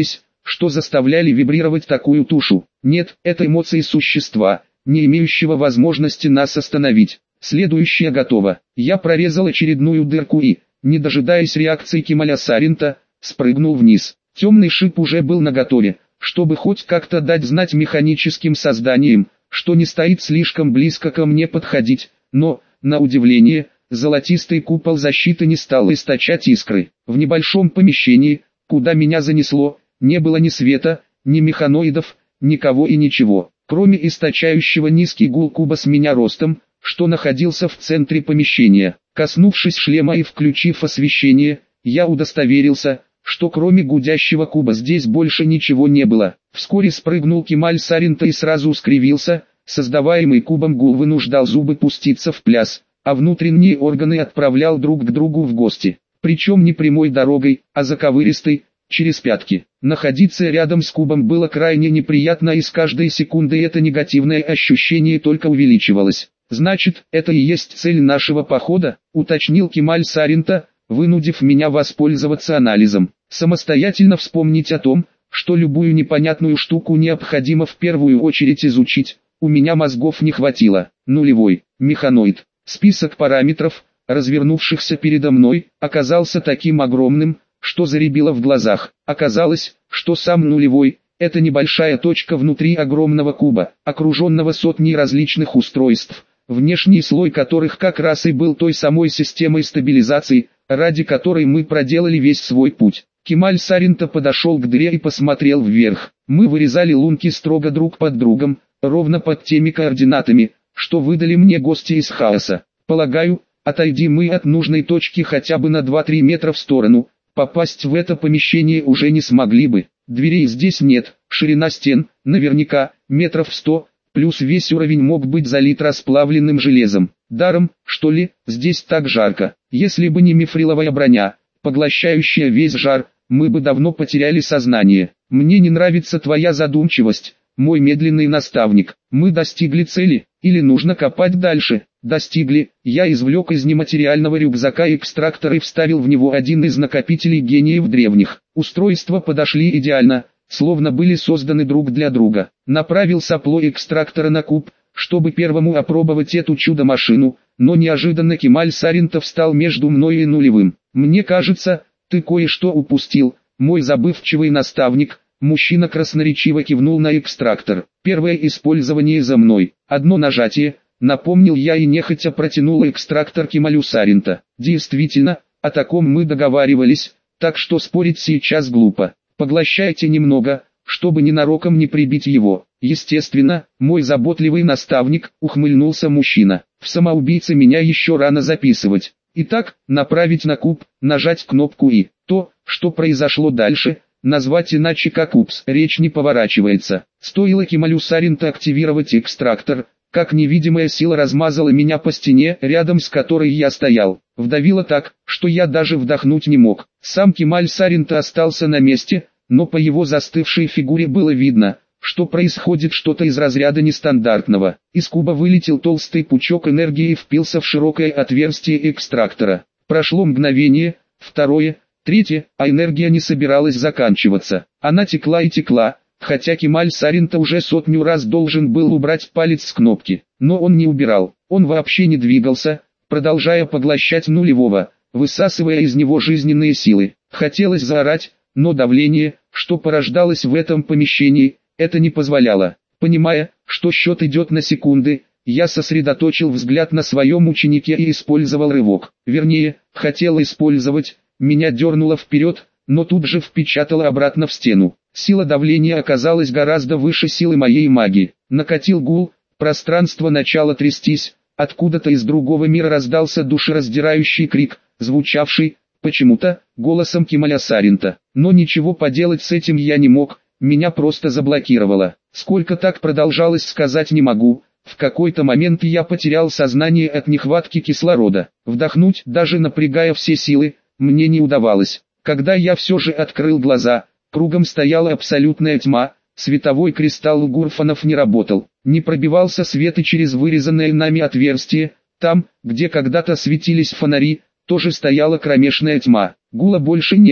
что заставляли вибрировать такую тушу. Нет, это эмоции существа, не имеющего возможности нас остановить. Следующее готово. Я прорезал очередную дырку и, не дожидаясь реакции Кемаля Саринта, спрыгнул вниз. Темный шип уже был наготове, чтобы хоть как-то дать знать механическим созданиям, что не стоит слишком близко ко мне подходить, но, на удивление, золотистый купол защиты не стал источать искры. В небольшом помещении, куда меня занесло, не было ни света, ни механоидов, никого и ничего, кроме источающего низкий гул куба с меня ростом, что находился в центре помещения. Коснувшись шлема и включив освещение, я удостоверился, что кроме гудящего куба здесь больше ничего не было. Вскоре спрыгнул Кемаль Саринта и сразу скривился, создаваемый кубом гул вынуждал зубы пуститься в пляс, а внутренние органы отправлял друг к другу в гости. Причем не прямой дорогой, а заковыристой, через пятки. Находиться рядом с кубом было крайне неприятно, и с каждой секундой это негативное ощущение только увеличивалось. «Значит, это и есть цель нашего похода», — уточнил Кемаль Саринта, вынудив меня воспользоваться анализом. Самостоятельно вспомнить о том, что любую непонятную штуку необходимо в первую очередь изучить, у меня мозгов не хватило. Нулевой, механоид. Список параметров, развернувшихся передо мной, оказался таким огромным, что заребило в глазах. Оказалось, что сам нулевой — это небольшая точка внутри огромного куба, окруженного сотней различных устройств, внешний слой которых как раз и был той самой системой стабилизации, ради которой мы проделали весь свой путь. Кемаль Саринта подошел к дыре и посмотрел вверх. Мы вырезали лунки строго друг под другом, ровно под теми координатами, что выдали мне гости из хаоса. Полагаю, отойди мы от нужной точки хотя бы на два-три метра в сторону, попасть в это помещение уже не смогли бы. Дверей здесь нет, ширина стен, наверняка, метров сто, плюс весь уровень мог быть залит расплавленным железом. Даром, что ли, здесь так жарко. Если бы не мифриловая броня, поглощающая весь жар, мы бы давно потеряли сознание. Мне не нравится твоя задумчивость, мой медленный наставник. Мы достигли цели, или нужно копать дальше? Достигли. Я извлек из нематериального рюкзака экстрактор и вставил в него один из накопителей гениев древних. Устройства подошли идеально, словно были созданы друг для друга. Направил сопло экстрактора на куб, чтобы первому опробовать эту чудо-машину, но неожиданно Кемаль Саринта встал между мной и нулевым. «Мне кажется, ты кое-что упустил, мой забывчивый наставник». Мужчина красноречиво кивнул на экстрактор. «Первое использование за мной. Одно нажатие», напомнил я и нехотя протянул экстрактор Кемалю Саринта. «Действительно, о таком мы договаривались, так что спорить сейчас глупо. Поглощайте немного, чтобы ненароком не прибить его». «Естественно, мой заботливый наставник», ухмыльнулся мужчина. «В самоубийце меня еще рано записывать. Итак, направить на куб, нажать кнопку и то, что произошло дальше, назвать иначе как упс, речь не поворачивается». Стоило Кемалю Саринта активировать экстрактор, как невидимая сила размазала меня по стене, рядом с которой я стоял. Вдавило так, что я даже вдохнуть не мог. Сам Кемаль Саринта остался на месте, но по его застывшей фигуре было видно, что происходит что-то из разряда нестандартного. Из куба вылетел толстый пучок энергии и впился в широкое отверстие экстрактора. Прошло мгновение, второе, третье, а энергия не собиралась заканчиваться. Она текла и текла, хотя Кемаль Саринта уже сотню раз должен был убрать палец с кнопки. Но он не убирал, он вообще не двигался, продолжая поглощать нулевого, высасывая из него жизненные силы. Хотелось заорать, но давление, что порождалось в этом помещении, это не позволяло. Понимая, что счет идет на секунды, я сосредоточил взгляд на своем ученике и использовал рывок. Вернее, хотел использовать, меня дернуло вперед, но тут же впечатало обратно в стену. Сила давления оказалась гораздо выше силы моей магии. Накатил гул, пространство начало трястись, откуда-то из другого мира раздался душераздирающий крик, звучавший, почему-то, голосом Кемаля Саринта. Но ничего поделать с этим я не мог. Меня просто заблокировало. Сколько так продолжалось, сказать не могу. В какой-то момент я потерял сознание от нехватки кислорода. Вдохнуть, даже напрягая все силы, мне не удавалось. Когда я все же открыл глаза, кругом стояла абсолютная тьма, световой кристалл у Гурфанов не работал. Не пробивался свет и через вырезанное нами отверстие, там, где когда-то светились фонари, тоже стояла кромешная тьма. Гула больше не было.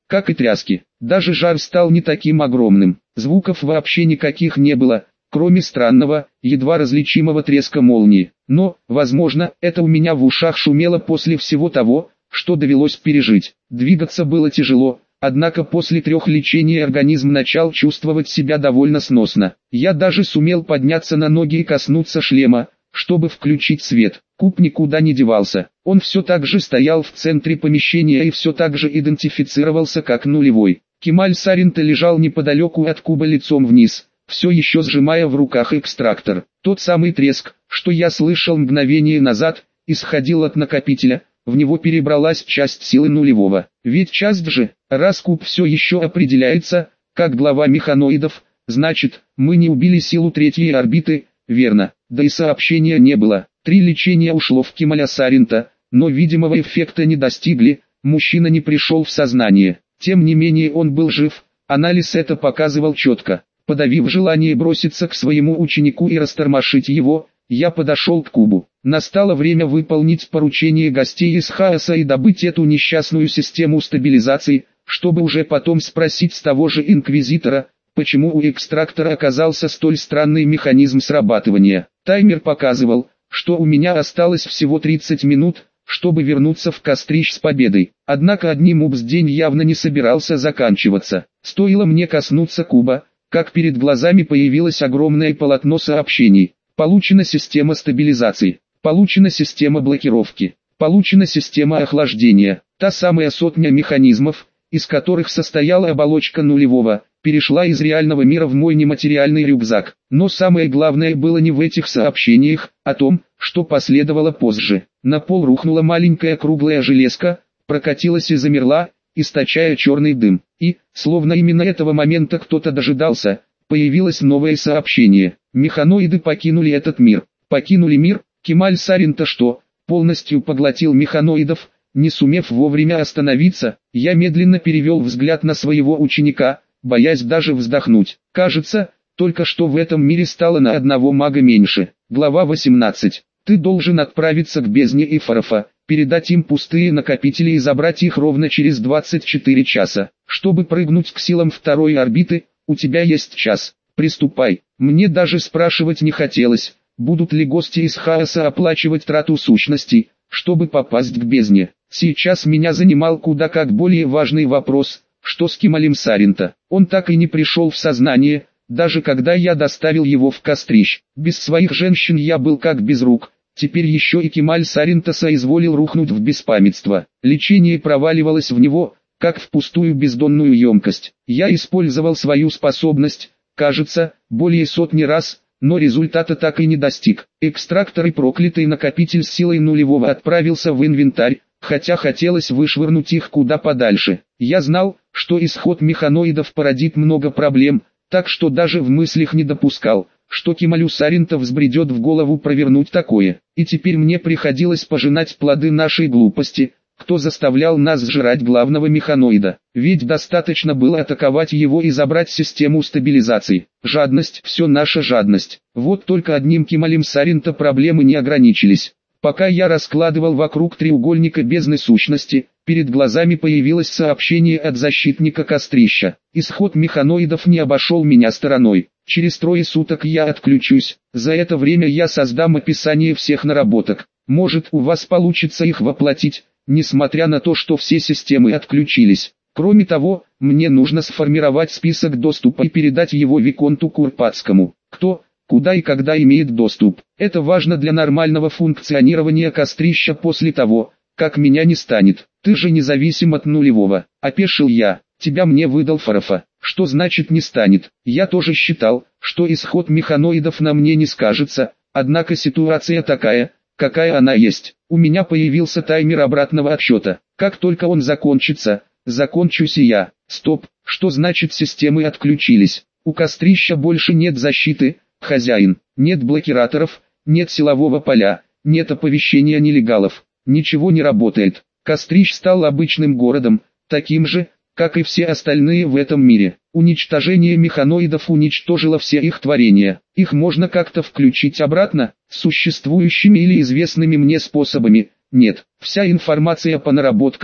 как и тряски. Даже жар стал не таким огромным. Звуков вообще никаких не было, кроме странного, едва различимого треска молнии. Но, возможно, это у меня в ушах шумело после всего того, что довелось пережить. Двигаться было тяжело, однако после трех лечений организм начал чувствовать себя довольно сносно. Я даже сумел подняться на ноги и коснуться шлема, чтобы включить свет. Куб никуда не девался. Он все так же стоял в центре помещения и все так же идентифицировался как нулевой. Кемаль Саринта лежал неподалеку от куба лицом вниз, все еще сжимая в руках экстрактор. Тот самый треск, что я слышал мгновение назад, исходил от накопителя, в него перебралась часть силы нулевого. Ведь часть же, раз куб все еще определяется, как глава механоидов, значит, мы не убили силу третьей орбиты, верно, да и сообщения не было. Три лечения ушло в Кемаля Саринта, но видимого эффекта не достигли, мужчина не пришел в сознание. Тем не менее он был жив, анализ это показывал четко. Подавив желание броситься к своему ученику и растормошить его, я подошел к кубу. Настало время выполнить поручение гостей из хаоса и добыть эту несчастную систему стабилизации, чтобы уже потом спросить с того же инквизитора, почему у экстрактора оказался столь странный механизм срабатывания. Таймер показывал, что у меня осталось всего тридцать минут, чтобы вернуться в Кострищ с победой. Однако одним упс день явно не собирался заканчиваться. Стоило мне коснуться куба, как перед глазами появилось огромное полотно сообщений. Получена система стабилизации. Получена система блокировки. Получена система охлаждения. Та самая сотня механизмов, из которых состояла оболочка нулевого, перешла из реального мира в мой нематериальный рюкзак. Но самое главное было не в этих сообщениях, а том, что последовало позже. На пол рухнула маленькая круглая железка, прокатилась и замерла, источая черный дым. И, словно именно этого момента кто-то дожидался, появилось новое сообщение. Механоиды покинули этот мир. Покинули мир, Кемаль Саринта что, полностью поглотил механоидов, не сумев вовремя остановиться. Я медленно перевел взгляд на своего ученика, боясь даже вздохнуть. Кажется, только что в этом мире стало на одного мага меньше. Глава восемнадцать. Ты должен отправиться к бездне Ифарофа, передать им пустые накопители и забрать их ровно через двадцать четыре часа. Чтобы прыгнуть к силам второй орбиты, у тебя есть час. Приступай. Мне даже спрашивать не хотелось, будут ли гости из хаоса оплачивать трату сущностей, чтобы попасть к бездне. Сейчас меня занимал куда как более важный вопрос, что с Кемалем Саринта. Он так и не пришел в сознание, даже когда я доставил его в Кострищ. Без своих женщин я был как без рук. Теперь еще и Кемаль Саринта соизволил рухнуть в беспамятство. Лечение проваливалось в него, как в пустую бездонную емкость. Я использовал свою способность, кажется, более сотни раз, но результата так и не достиг. Экстрактор и проклятый накопитель с силой нулевого отправился в инвентарь, хотя хотелось вышвырнуть их куда подальше. Я знал, что исход механоидов породит много проблем, так что даже в мыслях не допускал, что Кемалю Саринта взбредет в голову провернуть такое. И теперь мне приходилось пожинать плоды нашей глупости, кто заставлял нас сжирать главного механоида. Ведь достаточно было атаковать его и забрать систему стабилизации. Жадность, все наша жадность. Вот только одним Кемалем Саринта проблемы не ограничились. Пока я раскладывал вокруг треугольника бездны сущности, перед глазами появилось сообщение от защитника Кострища. Исход механоидов не обошел меня стороной. Через трое суток я отключусь. За это время я создам описание всех наработок. Может, у вас получится их воплотить, несмотря на то, что все системы отключились. Кроме того, мне нужно сформировать список доступа и передать его Виконту Курпатскому. Кто, куда и когда имеет доступ. Это важно для нормального функционирования Кострища после того, как меня не станет. Ты же независим от нулевого. Опешил я. Тебя мне выдал Фарафа. Что значит не станет? Я тоже считал, что исход механоидов на мне не скажется, однако ситуация такая, какая она есть. У меня появился таймер обратного отсчета. Как только он закончится, закончусь и я. Стоп, что значит системы отключились? У Кострища больше нет защиты, хозяин, нет блокираторов, нет силового поля, нет оповещения нелегалов. Ничего не работает. Кострищ стал обычным городом, таким же, как и все остальные в этом мире. Уничтожение механоидов уничтожило все их творения. Их можно как-то включить обратно, существующими или известными мне способами? Нет. Вся информация по наработкам,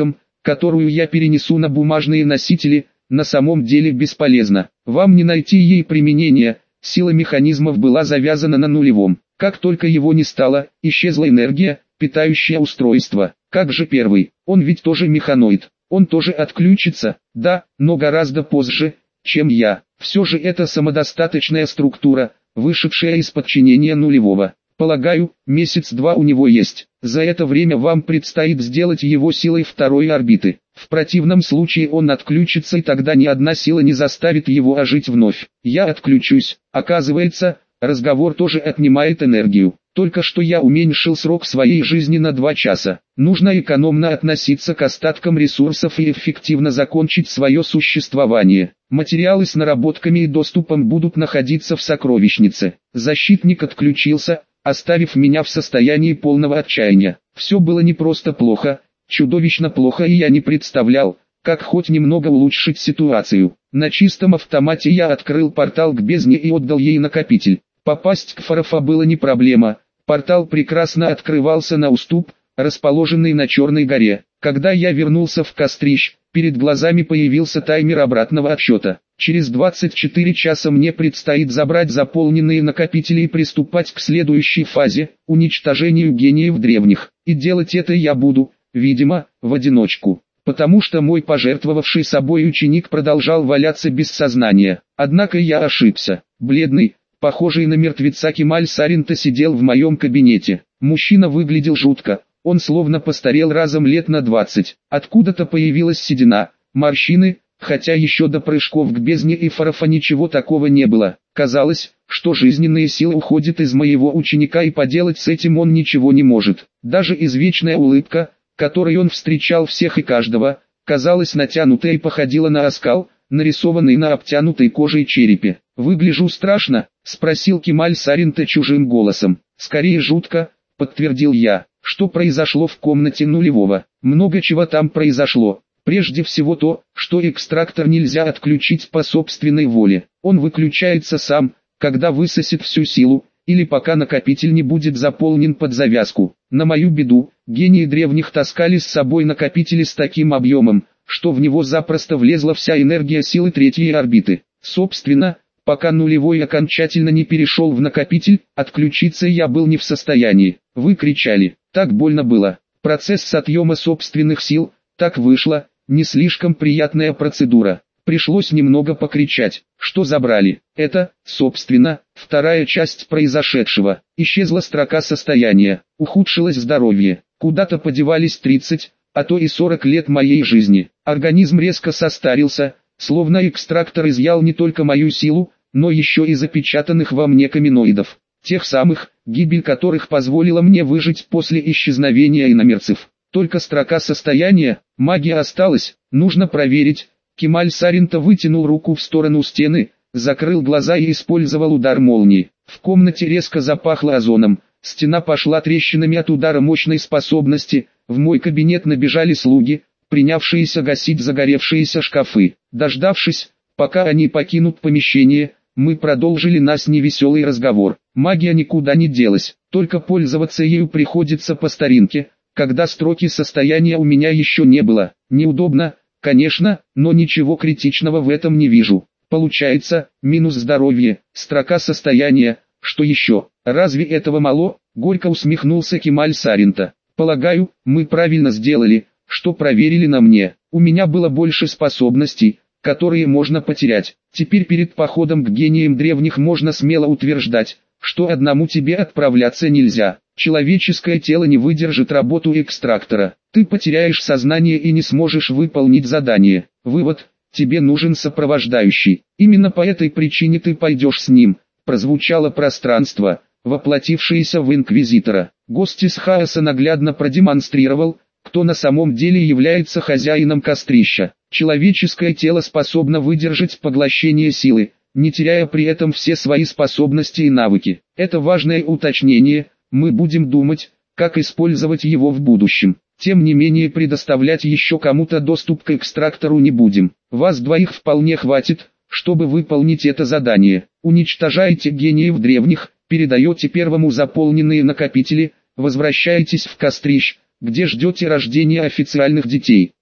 которую я перенесу на бумажные носители, на самом деле бесполезна. Вам не найти ей применения, сила механизмов была завязана на нулевом. Как только его не стало, исчезла энергия, питающая устройство. Как же первый? Он ведь тоже механоид. Он тоже отключится, да, но гораздо позже, чем я. Все же это самодостаточная структура, вышедшая из подчинения нулевого. Полагаю, месяц-два у него есть. За это время вам предстоит сделать его силой второй орбиты. В противном случае он отключится, и тогда ни одна сила не заставит его ожить вновь. Я отключусь. Оказывается, разговор тоже отнимает энергию. Только что я уменьшил срок своей жизни на два часа. Нужно экономно относиться к остаткам ресурсов и эффективно закончить свое существование. Материалы с наработками и доступом будут находиться в сокровищнице. Защитник отключился, оставив меня в состоянии полного отчаяния. Все было не просто плохо, чудовищно плохо, и я не представлял, как хоть немного улучшить ситуацию. На чистом автомате я открыл портал к бездне и отдал ей накопитель. Попасть к Фарафа было не проблема. Портал прекрасно открывался на уступ, расположенный на Черной горе. Когда я вернулся в Кострищ, перед глазами появился таймер обратного отсчета. Через двадцать четыре часа мне предстоит забрать заполненные накопители и приступать к следующей фазе – уничтожению гениев древних. И делать это я буду, видимо, в одиночку. Потому что мой пожертвовавший собой ученик продолжал валяться без сознания. Однако я ошибся. Бледный, похожий на мертвеца Кемаль Саринта сидел в моем кабинете. Мужчина выглядел жутко, он словно постарел разом лет на двадцать. Откуда-то появилась седина, морщины, хотя еще до прыжков к бездне и Фарафа ничего такого не было. Казалось, что жизненные силы уходят из моего ученика, и поделать с этим он ничего не может. Даже извечная улыбка, которой он встречал всех и каждого, казалась натянутой и походила на оскал, нарисованный на обтянутой кожей черепе. «Выгляжу страшно?» — спросил Кемаль Саринта чужим голосом. «Скорее жутко», — подтвердил я. «Что произошло в комнате нулевого?» «Много чего там произошло. Прежде всего то, что экстрактор нельзя отключить по собственной воле. Он выключается сам, когда высосет всю силу, или пока накопитель не будет заполнен под завязку. На мою беду, гении древних таскали с собой накопители с таким объемом, что в него запросто влезла вся энергия силы третьей орбиты. Собственно, пока нулевой окончательно не перешел в накопитель, отключиться я был не в состоянии. Вы кричали, так больно было. Процесс отъема собственных сил, так вышло, не слишком приятная процедура. Пришлось немного покричать. Что забрали? Это, собственно, вторая часть произошедшего. Исчезла строка состояния, ухудшилось здоровье. Куда-то подевались тридцать, а то и сорок лет моей жизни. Организм резко состарился, словно экстрактор изъял не только мою силу, но еще и запечатанных во мне каминоидов. Тех самых, гибель которых позволила мне выжить после исчезновения иномерцев. Только строка состояния, магия осталась, нужно проверить. Кемаль Саринта вытянул руку в сторону стены, закрыл глаза и использовал удар молнии. В комнате резко запахло озоном, стена пошла трещинами от удара мощной способности, в мой кабинет набежали слуги, принявшиеся гасить загоревшиеся шкафы. Дождавшись, пока они покинут помещение, мы продолжили наш невеселый разговор. Магия никуда не делась, только пользоваться ею приходится по старинке, когда строки состояния у меня еще не было. Неудобно, конечно, но ничего критичного в этом не вижу. Получается, минус здоровье, строка состояния, что еще? Разве этого мало? Горько усмехнулся Кемаль Саринта. Полагаю, мы правильно сделали, что проверили на мне. У меня было больше способностей, которые можно потерять. Теперь перед походом к гениям древних можно смело утверждать, что одному тебе отправляться нельзя. Человеческое тело не выдержит работу экстрактора. Ты потеряешь сознание и не сможешь выполнить задание. Вывод: тебе нужен сопровождающий. Именно по этой причине ты пойдешь с ним. Прозвучало пространство, воплотившееся в Инквизитора. Гость из хаоса наглядно продемонстрировал, кто на самом деле является хозяином кострища. Человеческое тело способно выдержать поглощение силы, не теряя при этом все свои способности и навыки. Это важное уточнение, мы будем думать, как использовать его в будущем. Тем не менее, предоставлять еще кому-то доступ к экстрактору не будем. Вас двоих вполне хватит, чтобы выполнить это задание. Уничтожаете гениев древних, передаете первому заполненные накопители, возвращаетесь в Кострищ, где ждете рождения официальных детей.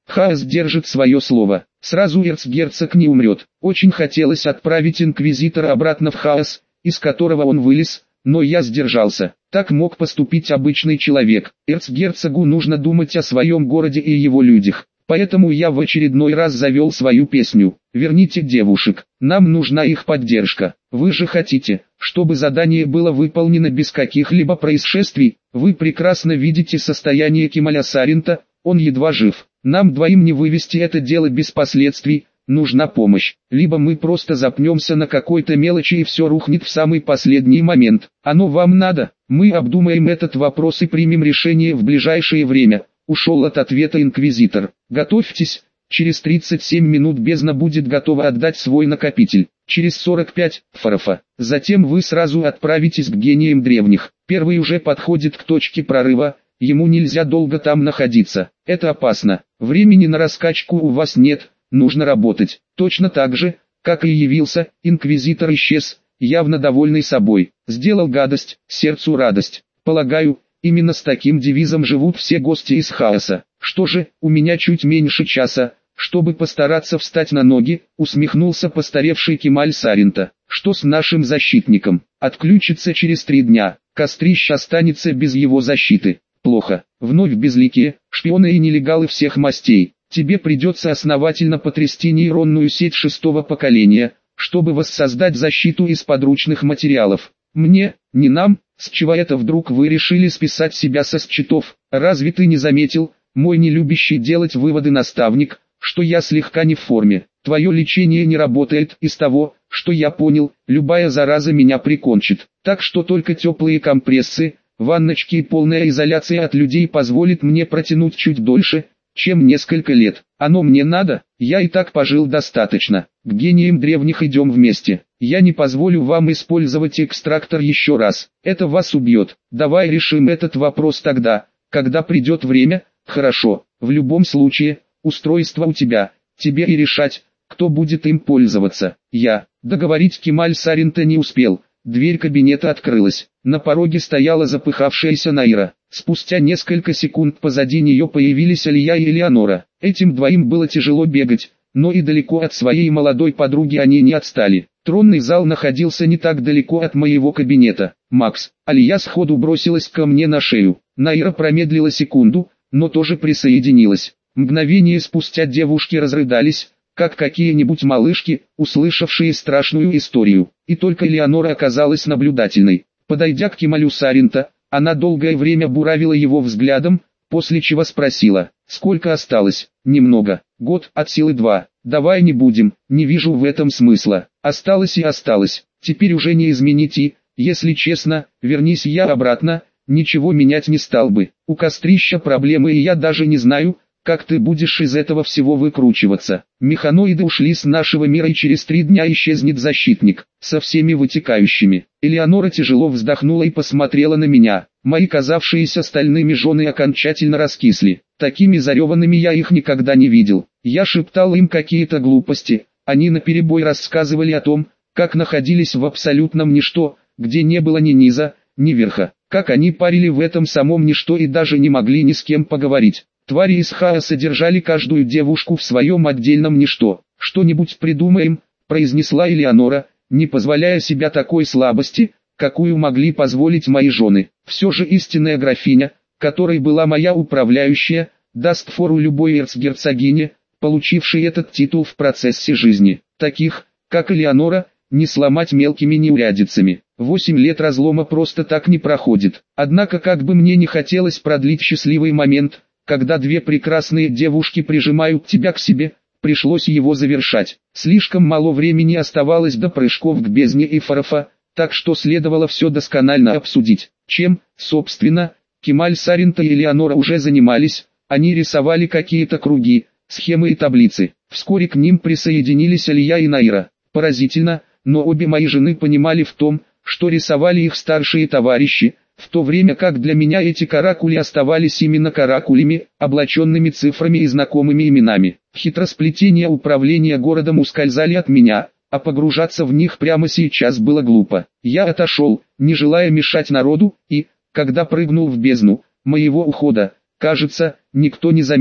Хаос держит свое слово. Сразу эрцгерцог не умрет. Очень хотелось отправить инквизитора обратно в хаос, из которого он вылез, но я сдержался. Так мог поступить обычный человек. Эрцгерцогу нужно думать о своем городе и его людях. Поэтому я в очередной раз завел свою песню. Верните девушек, нам нужна их поддержка. Вы же хотите, чтобы задание было выполнено без каких-либо происшествий. Вы прекрасно видите состояние Кемаля Сарента, он едва жив. Нам двоим не вывести это дело без последствий, нужна помощь. Либо мы просто запнемся на какой-то мелочи и все рухнет в самый последний момент. Оно вам надо? Мы обдумаем этот вопрос и примем решение в ближайшее время. Ушел от ответа инквизитор. Готовьтесь, через тридцать семь минут бездна будет готова отдать свой накопитель. Через сорок пять – фарафа. Затем вы сразу отправитесь к гениям древних. Первый уже подходит к точке прорыва, ему нельзя долго там находиться. Это опасно. Времени на раскачку у вас нет, нужно работать. Точно так же, как и явился, инквизитор исчез, явно довольный собой. Сделал гадость, сердцу радость. Полагаю, именно с таким девизом живут все гости из хаоса. Что же, у меня чуть меньше часа, чтобы постараться встать на ноги, усмехнулся постаревший Кемаль Сарента. Что с нашим защитником? Отключится через три дня, кострище останется без его защиты. Плохо. Вновь безликие, шпионы и нелегалы всех мастей. Тебе придется основательно потрясти нейронную сеть шестого поколения, чтобы воссоздать защиту из подручных материалов. Мне, не нам, с чего это вдруг вы решили списать себя со счетов? Разве ты не заметил, мой нелюбящий делать выводы наставник, что я слегка не в форме? Твое лечение не работает, из того, что я понял, любая зараза меня прикончит. Так что только теплые компрессы, ванночки и полная изоляция от людей позволит мне протянуть чуть дольше, чем несколько лет. Оно мне надо, я и так пожил достаточно. К гениям древних идем вместе. Я не позволю вам использовать экстрактор еще раз. Это вас убьет. Давай решим этот вопрос тогда, когда придет время. Хорошо, в любом случае, устройство у тебя. Тебе и решать, кто будет им пользоваться. Я. Договорить Кемаль Сарента не успел. Дверь кабинета открылась. На пороге стояла запыхавшаяся Наира. Спустя несколько секунд позади нее появились Алия и Элеонора. Этим двоим было тяжело бегать, но и далеко от своей молодой подруги они не отстали. Тронный зал находился не так далеко от моего кабинета. «Макс», Алия сходу бросилась ко мне на шею. Наира промедлила секунду, но тоже присоединилась. Мгновение спустя девушки разрыдались, как какие-нибудь малышки, услышавшие страшную историю. И только Элеонора оказалась наблюдательной. Подойдя к Кемалю Сарента, она долгое время буравила его взглядом, после чего спросила: «Сколько осталось?» «Немного. Год, от силы два. Давай не будем, не вижу в этом смысла. Осталось и осталось. Теперь уже не изменить и, если честно, вернись я обратно, ничего менять не стал бы. У кострища проблемы и я даже не знаю, как ты будешь из этого всего выкручиваться. Механоиды ушли с нашего мира и через три дня исчезнет защитник, со всеми вытекающими». Элеонора тяжело вздохнула и посмотрела на меня. Мои казавшиеся стальными жены окончательно раскисли. Такими зареванными я их никогда не видел. Я шептал им какие-то глупости. Они наперебой рассказывали о том, как находились в абсолютном ничто, где не было ни низа, ни верха. Как они парили в этом самом ничто и даже не могли ни с кем поговорить. Твари из хаоса держали каждую девушку в своем отдельном ничто. «Что-нибудь придумаем», — произнесла Элеонора, не позволяя себя такой слабости, какую могли позволить мои жены. Все же истинная графиня, которой была моя управляющая, даст фору любой эрцгерцогине, получившей этот титул в процессе жизни. Таких, как Элеонора, не сломать мелкими неурядицами. Восемь лет разлома просто так не проходит. Однако как бы мне не хотелось продлить счастливый момент, когда две прекрасные девушки прижимают тебя к себе, пришлось его завершать. Слишком мало времени оставалось до прыжков к бездне и фарафа, так что следовало все досконально обсудить. Чем, собственно, Кемаль Сарента и Элеонора уже занимались, они рисовали какие-то круги, схемы и таблицы. Вскоре к ним присоединились Алия и Наира. Поразительно, но обе мои жены понимали в том, что рисовали их старшие товарищи, в то время как для меня эти каракули оставались именно каракулями, облаченными цифрами и знакомыми именами. Хитросплетения управления городом ускользали от меня, а погружаться в них прямо сейчас было глупо. Я отошел, не желая мешать народу, и, когда прыгнул в бездну, моего ухода, кажется, никто не заметил.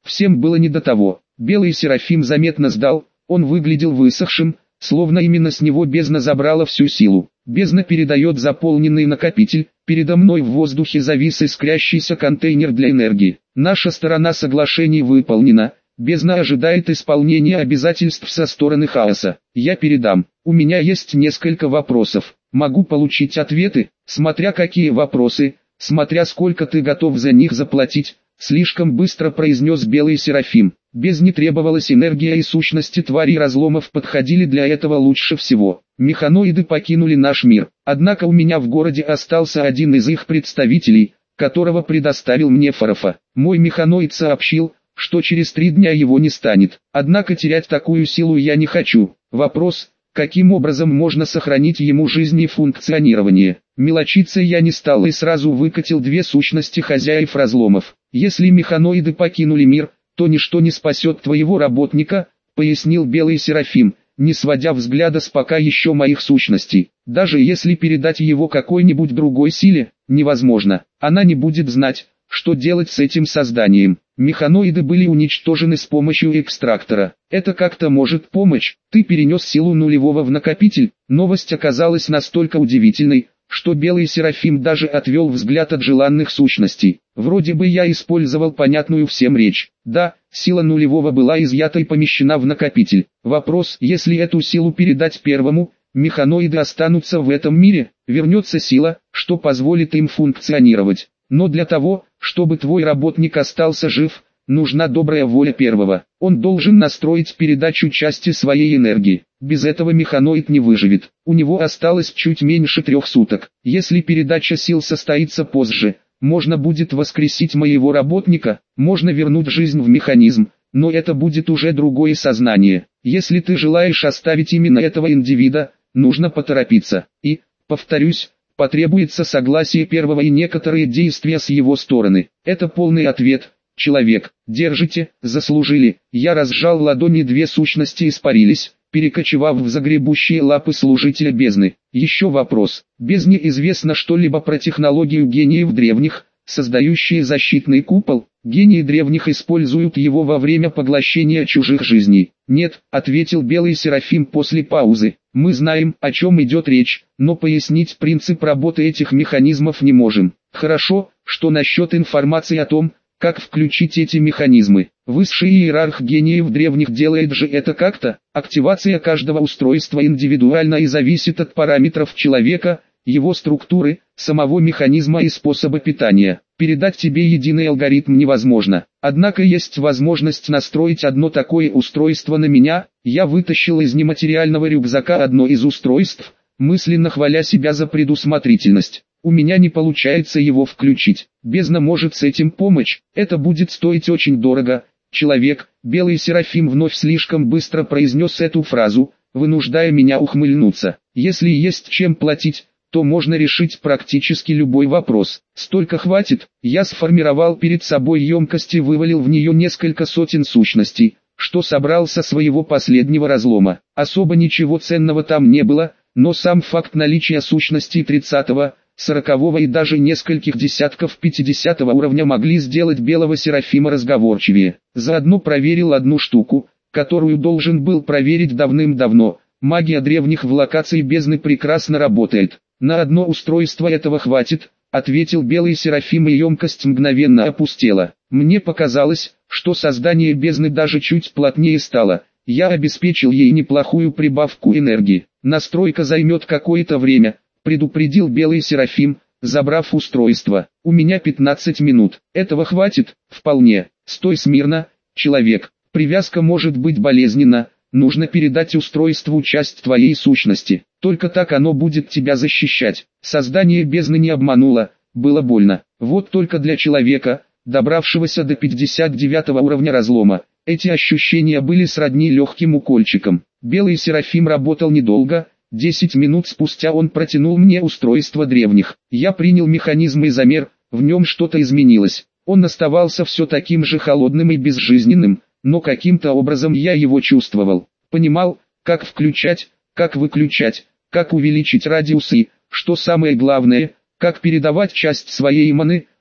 Всем было не до того. Белый Серафим заметно сдал, он выглядел высохшим, словно именно с него бездна забрала всю силу. Бездна передает заполненный накопитель, передо мной в воздухе завис искрящийся контейнер для энергии. Наша сторона соглашений выполнена, бездна ожидает исполнения обязательств со стороны хаоса. Я передам. У меня есть несколько вопросов. Могу получить ответы, смотря какие вопросы, смотря сколько ты готов за них заплатить. Слишком быстро произнес Белый Серафим. Бездне требовалась энергия, и сущности тварей разломов подходили для этого лучше всего. Механоиды покинули наш мир. Однако у меня в городе остался один из их представителей, которого предоставил мне Фарафа. Мой механоид сообщил, что через три дня его не станет. Однако терять такую силу я не хочу. Вопрос, каким образом можно сохранить ему жизнь и функционирование. Мелочиться я не стал и сразу выкатил две сущности хозяев разломов. Если механоиды покинули мир, то ничто не спасет твоего работника, пояснил Белый Серафим, не сводя взгляда с пока еще моих сущностей. Даже если передать его какой-нибудь другой силе, невозможно. Она не будет знать, что делать с этим созданием. Механоиды были уничтожены с помощью экстрактора. Это как-то может помочь. Ты перенес силу нулевого в накопитель. Новость оказалась настолько удивительной, что Белый Серафим даже отвел взгляд от желанных сущностей. Вроде бы я использовал понятную всем речь. Да, сила нулевого была изъята и помещена в накопитель. Вопрос, если эту силу передать первому, механоиды останутся в этом мире, вернется сила, что позволит им функционировать. Но для того, чтобы твой работник остался жив, нужна добрая воля первого. Он должен настроить передачу части своей энергии. Без этого механоид не выживет. У него осталось чуть меньше трех суток. Если передача сил состоится позже, можно будет воскресить моего работника, можно вернуть жизнь в механизм, но это будет уже другое сознание. Если ты желаешь оставить именно этого индивида, нужно поторопиться. И, повторюсь, потребуется согласие первого и некоторые действия с его стороны. Это полный ответ. Человек, держите, заслужили. Я разжал ладони, две сущности испарились, перекочевав в загребущие лапы служителя бездны. Еще вопрос. Бездне известно что-либо про технологию гениев древних, создающие защитный купол? Гении древних используют его во время поглощения чужих жизней. Нет, ответил Белый Серафим после паузы. Мы знаем, о чем идет речь, но пояснить принцип работы этих механизмов не можем. Хорошо, что насчет информации о том, как включить эти механизмы? Высший иерарх гениев древних делает же это как-то. Активация каждого устройства индивидуальна и зависит от параметров человека, его структуры, самого механизма и способа питания. Передать тебе единый алгоритм невозможно. Однако есть возможность настроить одно такое устройство на меня. Я вытащил из нематериального рюкзака одно из устройств, мысленно хваля себя за предусмотрительность. У меня не получается его включить. Бездна может с этим помочь. Это будет стоить очень дорого. Человек, Белый Серафим вновь слишком быстро произнес эту фразу, вынуждая меня ухмыльнуться. Если есть чем платить, то можно решить практически любой вопрос. Столько хватит. Я сформировал перед собой емкость и вывалил в нее несколько сотен сущностей, что собрал со своего последнего разлома. Особо ничего ценного там не было, но сам факт наличия сущностей тридцатого, сорокового и даже нескольких десятков пятидесятого уровня могли сделать Белого Серафима разговорчивее. Заодно проверил одну штуку, которую должен был проверить давным-давно. Магия древних в локации бездны прекрасно работает. На одно устройство этого хватит, ответил Белый Серафим, и емкость мгновенно опустела. Мне показалось, что создание бездны даже чуть плотнее стало. Я обеспечил ей неплохую прибавку энергии. Настройка займет какое-то время, предупредил Белый Серафим, забрав устройство. У меня пятнадцать минут. Этого хватит? Вполне. Стой смирно, человек. Привязка может быть болезненна. Нужно передать устройству часть твоей сущности. Только так оно будет тебя защищать. Создание бездны не обмануло. Было больно. Вот только для человека, добравшегося до пятьдесят девятого уровня разлома, эти ощущения были сродни легким укольчикам. Белый Серафим работал недолго. Десять минут спустя он протянул мне устройство древних. Я принял механизм и замер, в нем что-то изменилось. Он оставался все таким же холодным и безжизненным, но каким-то образом я его чувствовал. Понимал, как включать, как выключать, как увеличить радиус и, что самое главное, как передавать часть своей маны,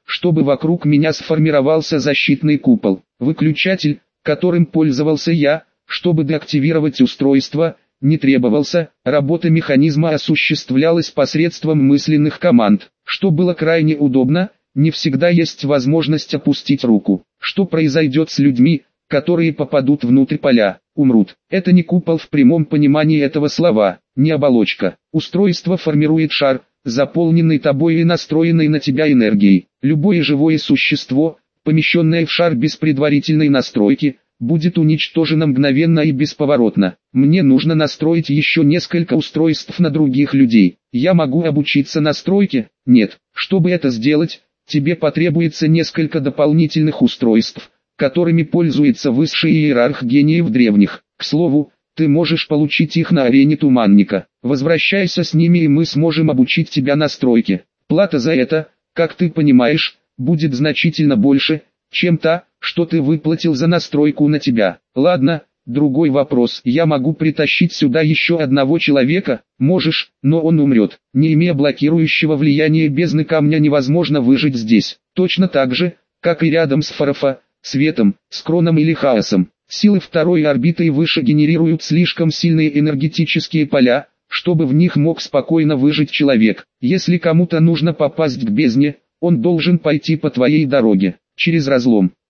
чтобы вокруг меня сформировался защитный купол. Выключатель, которым пользовался я, чтобы деактивировать устройство, не требовался, работа механизма осуществлялась посредством мысленных команд, что было крайне удобно. Не всегда есть возможность опустить руку. Что произойдет с людьми, которые попадут внутрь поля? Умрут. Это не купол в прямом понимании этого слова, не оболочка. Устройство формирует шар, заполненный тобой и настроенный на тебя энергией. Любое живое существо, помещенное в шар без предварительной настройки, будет уничтожено мгновенно и бесповоротно. Мне нужно настроить еще несколько устройств на других людей. Я могу обучиться настройке? Нет. Чтобы это сделать, тебе потребуется несколько дополнительных устройств, которыми пользуется высший иерарх гениев древних. К слову, ты можешь получить их на арене Туманника. Возвращайся с ними, и мы сможем обучить тебя настройке. Плата за это, как ты понимаешь, будет значительно больше, чем та, что ты выплатил за настройку на тебя. Ладно, другой вопрос. Я могу притащить сюда еще одного человека? Можешь, но он умрет. Не имея блокирующего влияния бездны камня, невозможно выжить здесь. Точно так же, как и рядом с Фарафа, Светом, Скроном или Хаосом. Силы второй орбиты и выше генерируют слишком сильные энергетические поля, чтобы в них мог спокойно выжить человек. Если кому-то нужно попасть к бездне, он должен пойти по твоей дороге, через разлом.